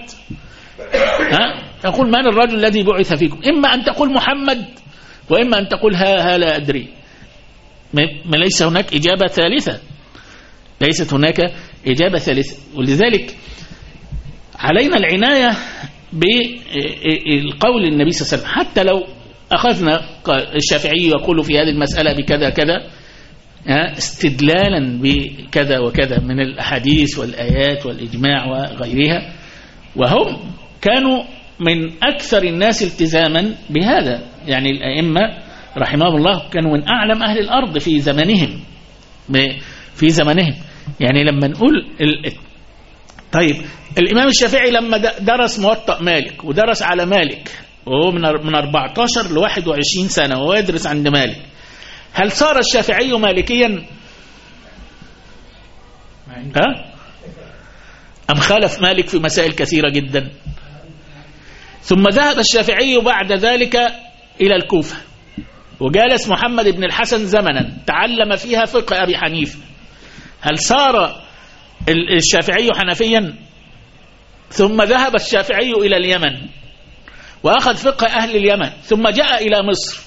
تقول من الرجل الذي بعث فيكم؟ إما أن تقول محمد، وإما أن تقول ها لا أدري. ما ليس هناك إجابة ثالثة، ليست هناك إجابة ثالثة. ولذلك علينا العناية بالقول النبي صلى الله عليه وسلم. حتى لو أخذنا الشافعي يقول في هذه المسألة بكذا كذا استدلالا بكذا وكذا من الأحاديث والآيات والإجماع وغيرها، وهم كانوا من أكثر الناس التزاما بهذا. يعني الأئمة رحمهم الله كانوا من أعلم أهل الأرض في زمانهم. يعني لما نقول طيب الإمام الشافعي لما درس موطأ مالك ودرس على مالك وهو من 14 ل 21 سنة وهو يدرس عند مالك، هل صار الشافعي مالكيا؟ أم خالف مالك في مسائل كثيرة جدا. ثم ذهب الشافعي بعد ذلك إلى الكوفة، وجالس محمد بن الحسن زمنا تعلم فيها فقه أبي حنيفة. هل صار الشافعي حنفيا؟ ثم ذهب الشافعي إلى اليمن وأخذ فقه أهل اليمن، ثم جاء إلى مصر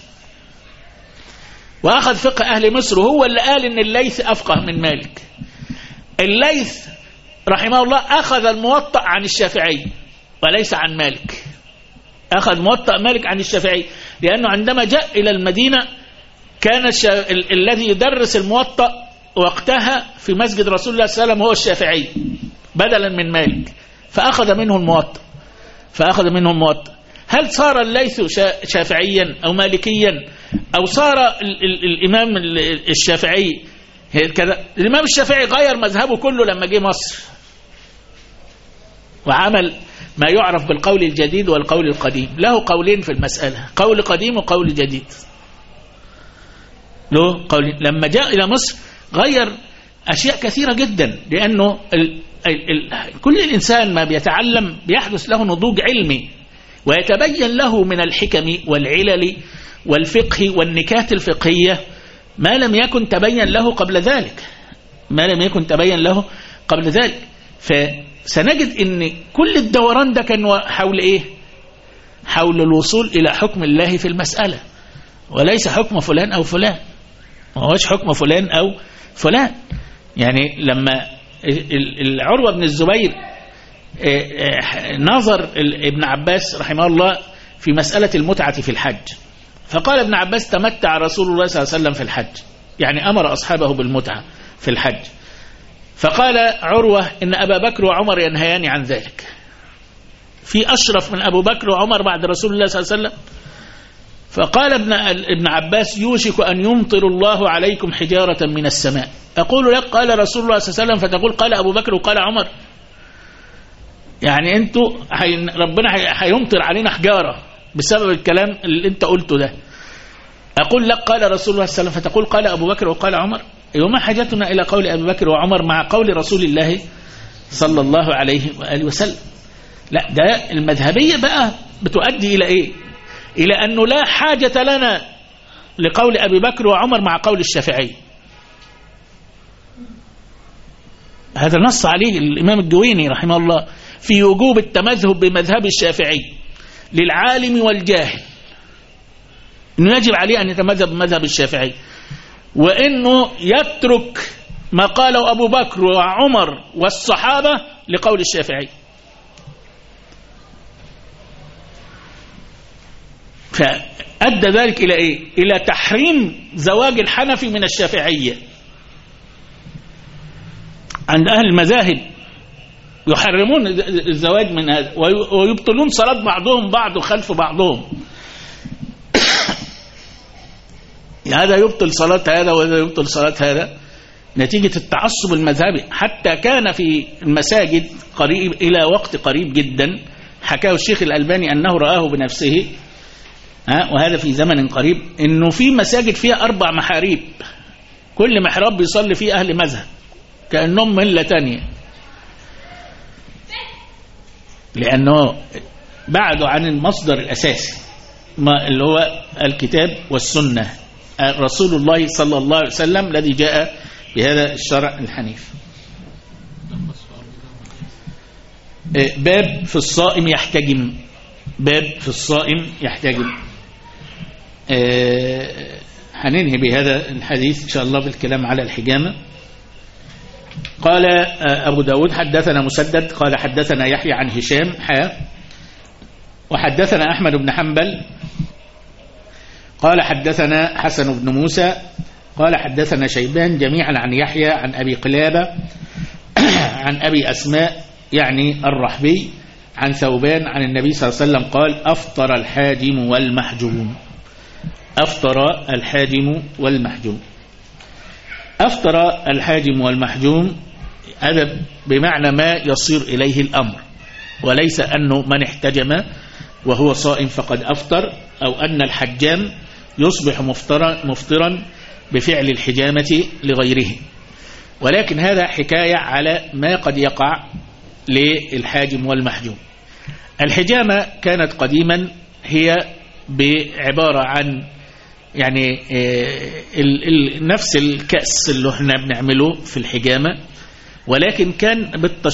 وأخذ فقه أهل مصر، وهو اللي قال إن الليث أفقه من مالك. الليث رحمه الله أخذ الموطأ عن الشافعي وليس عن مالك، أخذ موطأ مالك عن الشافعي، لأنه عندما جاء إلى المدينة كان الذي يدرس الموطأ وقتها في مسجد رسول الله صلى الله عليه وسلم هو الشافعي بدلا من مالك، فأخذ منه الموطأ. هل صار الليث شافعيا أو مالكيا أو صار الإمام الشافعي كذا؟ الإمام الشافعي غير مذهبه كله لما جه مصر وعمل ما يعرف بالقول الجديد والقول القديم. له قولين في المسألة، قول قديم وقول جديد. له قولين. لما جاء إلى مصر غير أشياء كثيرة جدا، لأنه كل الإنسان ما بيتعلم بيحدث له نضوج علمي ويتبين له من الحكم والعلل والفقه والنكات الفقهية ما لم يكن تبين له قبل ذلك. فسنجد ان كل الدوران ده كان حول ايه؟ حول الوصول الى حكم الله في المسألة، وليس حكم فلان او فلان. ما هوش حكم فلان او فلان. يعني لما العروة بن الزبير نظر ابن عباس رحمه الله في مسألة المتعة في الحج، فقال ابن عباس تمتع رسول الله صلى الله عليه وسلم في الحج، يعني أمر أصحابه بالمتعة في الحج. فقال عروة إن أبا بكر وعمر ينهيان عن ذلك. في أشرف من أبو بكر وعمر بعد رسول الله صلى الله عليه وسلم؟ فقال ابن عباس يوشك أن يمطر الله عليكم حجارة من السماء. أقول لك قال رسول الله صلى الله عليه وسلم فتقول قال أبو بكر وقال عمر؟ يعني أنتوا ربنا هيمطر علينا حجارة بسبب الكلام اللي أنت قلته ده. أقول لك قال رسول الله صلى الله عليه وسلم فتقول قال أبو بكر وقال عمر؟ وما حاجتنا إلى قول أبي بكر وعمر مع قول رسول الله صلى الله عليه وآله وسلم؟ لا، ده المذهبية بقى بتؤدي إلى إيه؟ إلى أنه لا حاجة لنا لقول أبي بكر وعمر مع قول الشافعي. هذا نص عليه الإمام الجويني رحمه الله في وجوب التمذهب بمذهب الشافعي للعالم والجاهل، إنه يجب عليه أن يتمذهب بمذهب الشافعي، وإنه يترك ما قاله أبو بكر وعمر والصحابة لقول الشافعي. فأدى ذلك إلى إيه؟ إلى تحريم زواج الحنفي من الشافعية. عند أهل المذاهب يحرمون الزواج من هذا ويبطلون صلاة بعضهم بعض خلف بعضهم. هذا يبطل صلاة هذا وهذا يبطل صلاة هذا نتيجة التعصب المذهبي. حتى كان في المساجد قريب إلى وقت قريب جدا، حكاه الشيخ الألباني أنه رآه بنفسه، وهذا في زمن قريب، إنه في مساجد فيها 4 محاريب، كل محراب بيصلي فيه أهل مذهب كأنهم ملة تانية، لأنه بعدوا عن المصدر الأساسي اللي هو الكتاب والسنة، رسول الله صلى الله عليه وسلم الذي جاء بهذا الشرع الحنيف. باب في الصائم يحتجم. باب في الصائم يحتجم. هننهي بهذا الحديث إن شاء الله بالكلام على الحجامة. قال أبو داود حدثنا مسدد قال حدثنا يحيى عن هشام وحدثنا أحمد بن حنبل قال حدثنا حسن بن موسى قال حدثنا شيبان جميعا عن يحيى عن أبي قلابة عن أبي أسماء يعني الرحبي عن ثوبان عن النبي صلى الله عليه وسلم قال أفطر الحاجم والمحجوم. أفطر الحاجم والمحجوم. أفطر الحاجم والمحجوم هذا بمعنى ما يصير إليه الأمر، وليس أنه من احتجم وهو صائم فقد أفطر، أو أن الحجام يصبح مفطرا بفعل الحجامة لغيره، ولكن هذا حكاية على ما قد يقع للحاجم والمحجوم. الحجامة كانت قديما هي بعبارة عن يعني نفس الكأس اللي احنا بنعمله في الحجامة، ولكن كان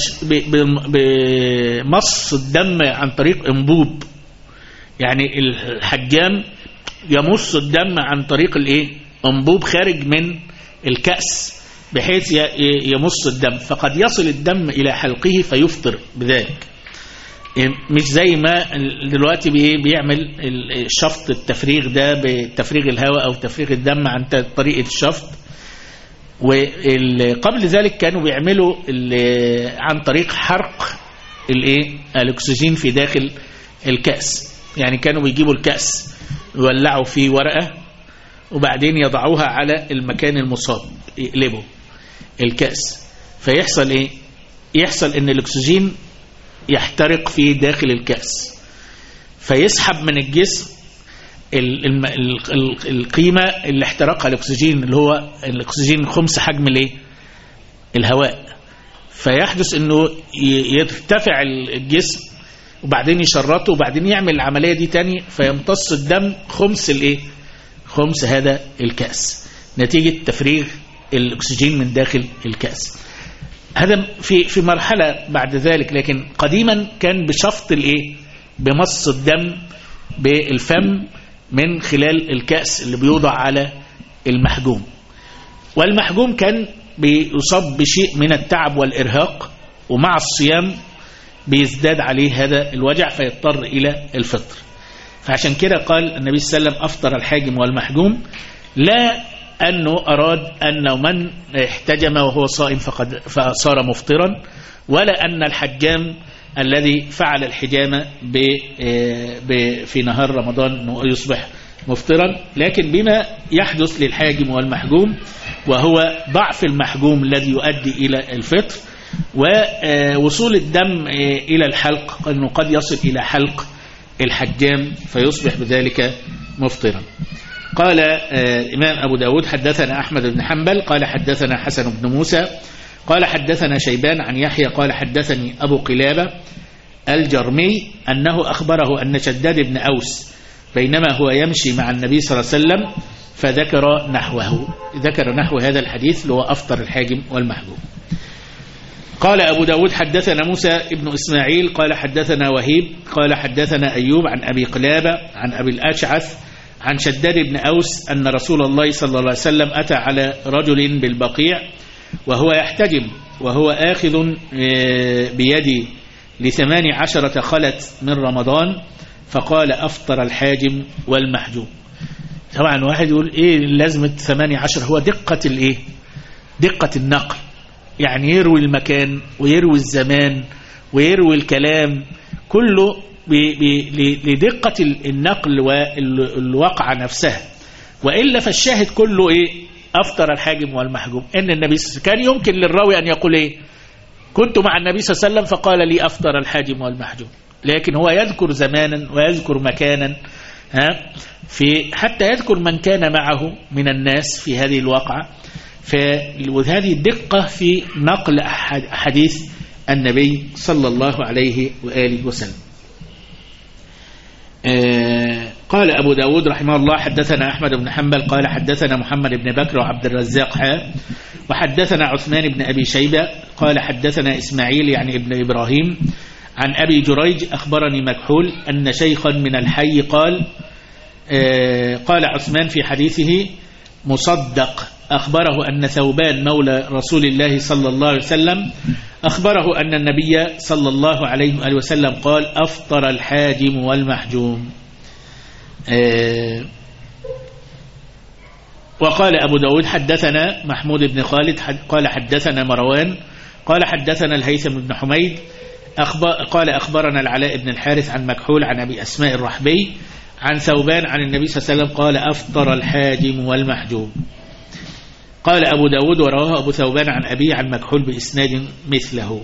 بمص الدم عن طريق انبوب. يعني الحجام يمص الدم عن طريق انبوب خارج من الكأس بحيث يمص الدم، فقد يصل الدم إلى حلقه فيفطر بذلك. مش زي ما دلوقتي بيعمل شفط التفريغ ده بتفريغ الهواء أو تفريغ الدم عن طريق الشفط. وقبل ذلك كانوا بيعملوا عن طريق حرق الأكسجين في داخل الكأس. يعني كانوا بيجيبوا الكأس يولعوا فيه ورقة وبعدين يضعوها على المكان المصاب، يقلبوا الكأس، فيحصل يحصل ان الأكسجين يحترق في داخل الكأس، فيسحب من الجسم القيمة اللي احترقها الأكسجين، اللي هو الأكسجين 5 حجم الهواء، فيحدث انه يرتفع الجسم وبعدين يشرطه وبعدين يعمل العملية دي تاني، فيمتص الدم خمس هذا الكأس نتيجة تفريغ الأكسجين من داخل الكأس. هذا في مرحلة بعد ذلك، لكن قديما كان بشفط بمص الدم بالفم من خلال الكأس اللي بيوضع على المحجوم. والمحجوم كان بيصاب بشيء من التعب والإرهاق، ومع الصيام بيزداد عليه هذا الوجع فيضطر إلى الفطر. فعشان كده قال النبي صلى الله عليه وسلم أفطر الحاجم والمحجوم، لا أنه أراد أنه من احتجم وهو صائم فصار مفطرا، ولا أن الحجام الذي فعل الحجامة في نهار رمضان يصبح مفطرا، لكن بما يحدث للحاجم والمحجوم وهو ضعف المحجوم الذي يؤدي إلى الفطر، ووصول الدم إلى الحلق، أنه قد يصل إلى حلق الحجام فيصبح بذلك مفطرا. قال الإمام أبو داود حدثنا أحمد بن حنبل قال حدثنا حسن بن موسى قال حدثنا شيبان عن يحيى قال حدثني أبو قلابة الجرمي أنه أخبره أن شداد بن أوس بينما هو يمشي مع النبي صلى الله عليه وسلم فذكر نحو هذا الحديث اللي هو أفطر الحاجم والمحجوم. قال أبو داود حدثنا موسى ابن إسماعيل قال حدثنا وهيب قال حدثنا أيوب عن أبي قلابة عن أبي الأشعث عن شداد بن أوس أن رسول الله صلى الله عليه وسلم أتى على رجل بالبقيع وهو يحتجم وهو آخذ بيدي ل18 خلت من رمضان، فقال أفطر الحاجم والمحجوم. طبعا واحد يقول إيه لازمة 18؟ هو دقة النقل، يعني يروي المكان ويروي الزمان ويروي الكلام كله لدقة النقل والواقع نفسها، وإلا فالشاهد كله أفطر الحاجم والمحجوم. إن النبي كان يمكن للراوي أن يقول كنت مع النبي صلى الله عليه وسلم فقال لي أفطر الحاجم والمحجوم، لكن هو يذكر زمانا ويذكر مكانا حتى يذكر من كان معه من الناس في هذه الواقعة. وهذه الدقة في نقل حديث النبي صلى الله عليه وآله وسلم. قال أبو داود رحمه الله حدثنا أحمد بن حنبل قال حدثنا محمد بن بكر وعبد الرزاق وحدثنا عثمان بن أبي شيبة قال حدثنا إسماعيل يعني ابن إبراهيم عن أبي جريج أخبرني مكحول أن شيخا من الحي قال عثمان في حديثه مصدق أخبره أن ثوبان مولى رسول الله صلى الله عليه وسلم أخبره أن النبي صلى الله عليه وآله وسلم قال أفطر الحاجم والمحجوم. وقال أبو داود حدثنا محمود بن خالد قال حدثنا مروان قال حدثنا الهيثم بن حميد قال أخبرنا العلاء بن الحارث عن مكحول عن أبي أسماء الرحبي عن ثوبان عن النبي صلى الله عليه وسلم قال أفطر الحاجم والمحجوم. قال أبو داود ورواه أبو ثوبان عن أبي عن مكحول بإسناد مثله.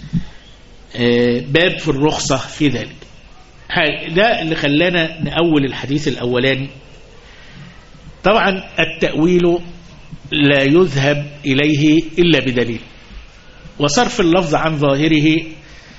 باب في الرخصة في ذلك. ده اللي خلانا نأول الحديث الأولاني. طبعا التأويل لا يذهب إليه إلا بدليل، وصرف اللفظ عن ظاهره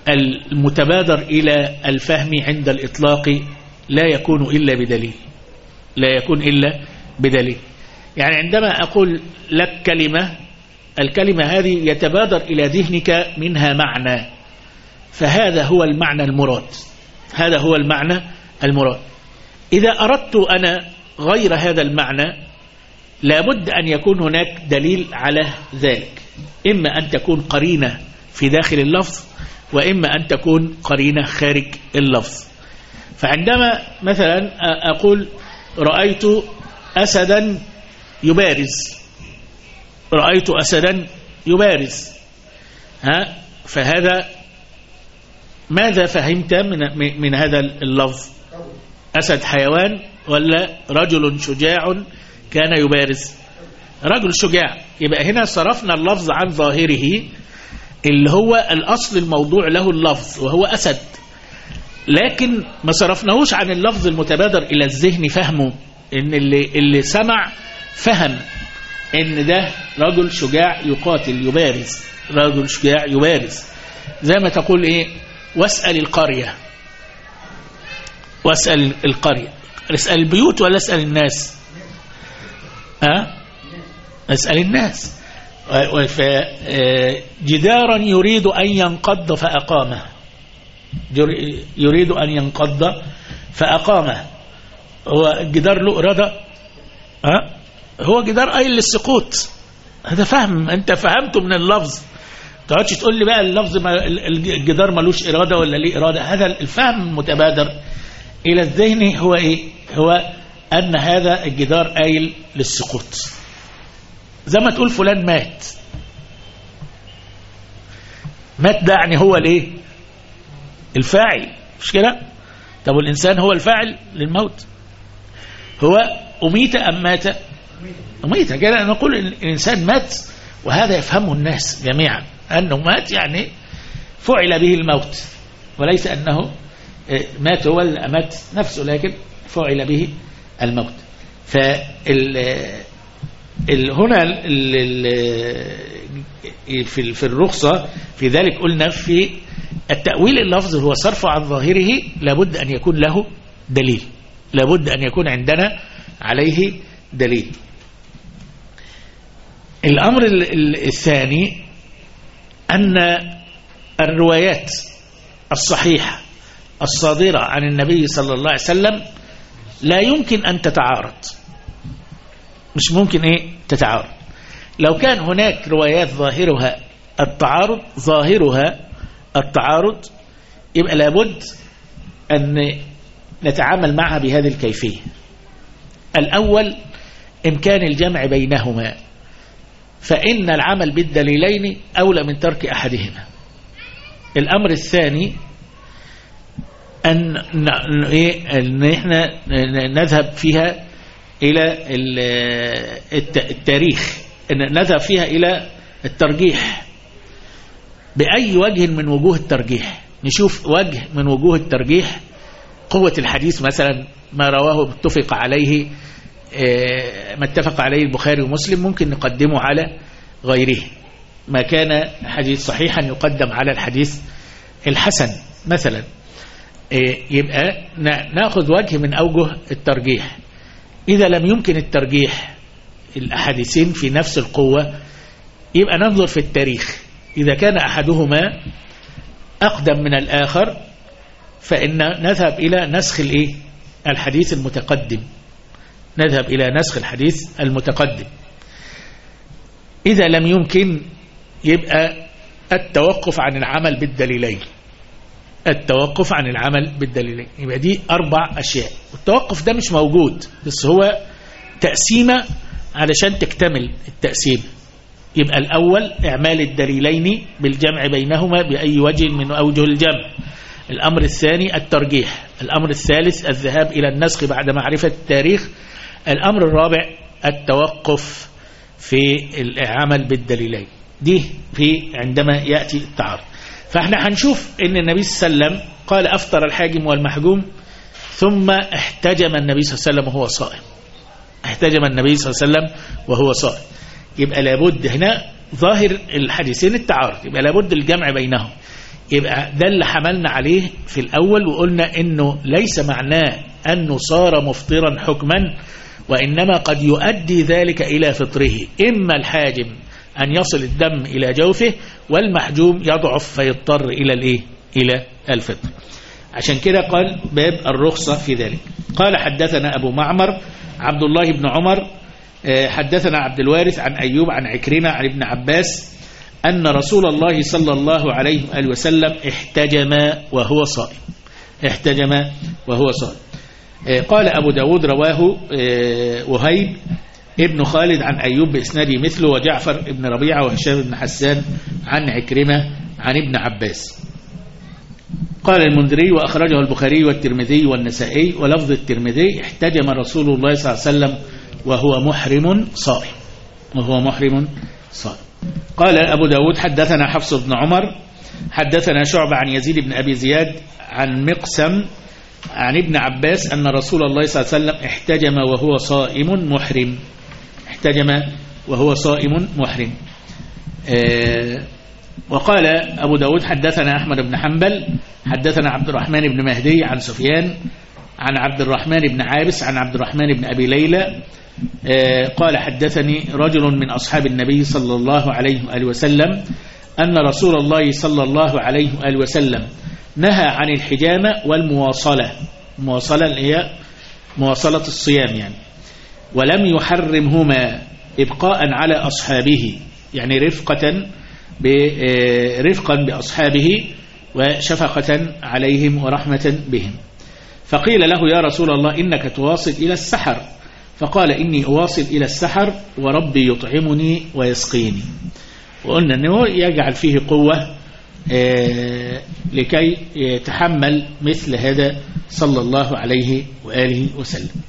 المتبادر إلى الفهم عند الإطلاق لا يكون إلا بدليل، لا يكون إلا بدليل. يعني عندما أقول لك كلمة، الكلمة هذه يتبادر إلى ذهنك منها معنى، فهذا هو المعنى المراد، هذا هو المعنى المراد. إذا أردت أنا غير هذا المعنى لابد أن يكون هناك دليل على ذلك، إما أن تكون قرينة في داخل اللفظ، وإما أن تكون قرينة خارج اللفظ. فعندما مثلا أقول رأيت أسدا يبارز، رأيت أسدا يبارز، فهذا ماذا فهمت من هذا اللفظ؟ أسد حيوان ولا رجل شجاع كان يبارز؟ رجل شجاع. يبقى هنا صرفنا اللفظ عن ظاهره اللي هو الأصل الموضوع له اللفظ وهو أسد، لكن ما صرفناهوش عن اللفظ المتبادر إلى الذهن فهمه، إن اللي سمع فهم إن ده رجل شجاع يقاتل يبارز، رجل شجاع يبارز. زي ما تقول إيه؟ واسأل القرية، واسأل القرية. اسأل البيوت ولا اسأل الناس؟ اسأل الناس. جدارا يريد أن ينقض فأقامه، يريد أن ينقض فأقامه. هو الجدار له إرادة؟ هو جدار قايل للسقوط، هذا فهم، أنت فهمته من اللفظ. تقعدش تقول لي بقى اللفظ الجدار ملوش إرادة ولا ليه إرادة. هذا الفهم المتبادر إلى الذهن هو إيه؟ هو أن هذا الجدار قايل للسقوط. زي ما تقول فلان مات، مات ده يعني هو الايه؟ الفاعل، مش كده؟ طب والإنسان هو الفاعل للموت، هو أميت أم مات؟ أميت. كده نقول الإنسان مات، وهذا يفهمه الناس جميعا، أنه مات يعني فعل به الموت، وليس أنه مات هو اللي أمات نفسه، لكن فعل به الموت. هنا في الرخصة في ذلك قلنا في التأويل اللفظ هو صرف عن ظاهره لابد أن يكون له دليل، لابد أن يكون عندنا عليه دليل. الأمر الثاني أن الروايات الصحيحة الصادرة عن النبي صلى الله عليه وسلم لا يمكن أن تتعارض، مش ممكن تتعارض. لو كان هناك روايات ظاهرها التعارض، ظاهرها التعارض، يبقى لابد أن نتعامل معها بهذه الكيفية. الأول إمكان الجمع بينهما، فإن العمل بالدليلين أولى من ترك أحدهما. الأمر الثاني أن احنا نذهب فيها إلى التاريخ، أن نذهب فيها إلى الترجيح بأي وجه من وجوه الترجيح. نشوف وجه من وجوه الترجيح، قوة الحديث مثلا، ما رواه متفق عليه، ما اتفق عليه البخاري ومسلم ممكن نقدمه على غيره. ما كان حديث صحيحا يقدم على الحديث الحسن مثلا. يبقى نأخذ وجه من أوجه الترجيح. إذا لم يمكن الترجيح الأحاديثين في نفس القوة، يبقى ننظر في التاريخ. إذا كان أحدهما أقدم من الآخر فإن نذهب إلى نسخ الحديث المتقدم، نذهب إلى نسخ الحديث المتقدم. إذا لم يمكن يبقى التوقف عن العمل بالدليلين، التوقف عن العمل بالدليلين. يبقى دي 4 أشياء، والتوقف ده مش موجود، بس هو تقسيمة علشان تكتمل التقسيم. يبقى الأول إعمال الدليلين بالجمع بينهما بأي وجه من أوجه الجمع. الأمر الثاني الترجيح. الأمر الثالث الذهاب إلى النسخ بعد معرفة التاريخ. الأمر الرابع التوقف في العمل بالدليلين. دي في عندما يأتي التعارض. فاحنا هنشوف ان النبي صلى الله عليه وسلم قال أفطر الحاجم والمحجوم، ثم احتجم النبي صلى الله عليه وسلم وهو صائم، احتجم النبي صلى الله عليه وسلم وهو صائم. يبقى لابد هنا ظاهر الحديثين التعارض، يبقى لابد الجمع بينهم. يبقى ده اللي حملنا عليه في الأول، وقلنا إنه ليس معناه أنه صار مفطرا حكما، وإنما قد يؤدي ذلك إلى فطره، إما الحاجم أن يصل الدم إلى جوفه، والمحجوم يضعف فيضطر إلى الفطر. عشان كده قال باب الرخصة في ذلك. قال حدثنا أبو معمر عبد الله بن عمر حدثنا عبد الوارث عن أيوب عن عكرمة عن ابن عباس أن رسول الله صلى الله عليه وآله وسلم احتجم وهو صائم. احتجم وهو صائم. قال أبو داود رواه وهيب ابن خالد عن أيوب بإسناده مثله، وجعفر ابن ربيعة وهشام بن حسان عن عكرمة عن ابن عباس. قال المنذري وأخرجه البخاري والترمذي والنسائي، ولفظ الترمذي احتجم رسول الله صلى الله عليه وسلم وهو محرم صائم. وهو محرم صائم. قال أبو داود حدثنا حفص بن عمر حدثنا شعبة عن يزيد بن أبي زياد عن مقسم عن ابن عباس أن رسول الله صلى الله عليه وسلم احتجم وهو صائم محرم. احتجم وهو صائم محرم. وقال أبو داود حدثنا أحمد بن حنبل حدثنا عبد الرحمن بن مهدي عن سفيان عن عبد الرحمن بن عابس عن عبد الرحمن بن أبي ليلى قال حدثني رجل من أصحاب النبي صلى الله عليه وآله وسلم أن رسول الله صلى الله عليه وآله وسلم نهى عن الحجامة والمواصلة. المواصلة اللي هي مواصلة الصيام يعني، ولم يحرمهما إبقاء على أصحابه، يعني رفقا بأصحابه وشفقة عليهم ورحمة بهم. فقيل له يا رسول الله إنك تواصل إلى السحر، فقال إني أواصل إلى السحر وربي يطعمني ويسقيني. وقلنا أنه يجعل فيه قوة لكي يتحمل مثل هذا صلى الله عليه وآله وسلم.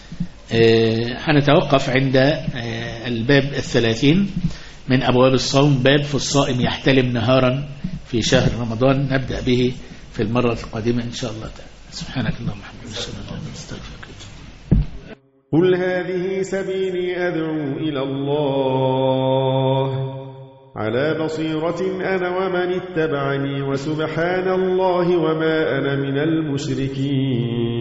هنتوقف عند الباب 30 من أبواب الصوم، باب في الصائم يحتلم نهارا في شهر رمضان، نبدأ به في المرة القادمة إن شاء الله تعالى. سبحانك اللهم وبحمدك أشهد أن لا إله إلا أنت أستغفرك. قل هذه سبيلي أدعو إلى الله على بصيرة أنا ومن اتبعني، وسبحان الله وما أنا من المشركين.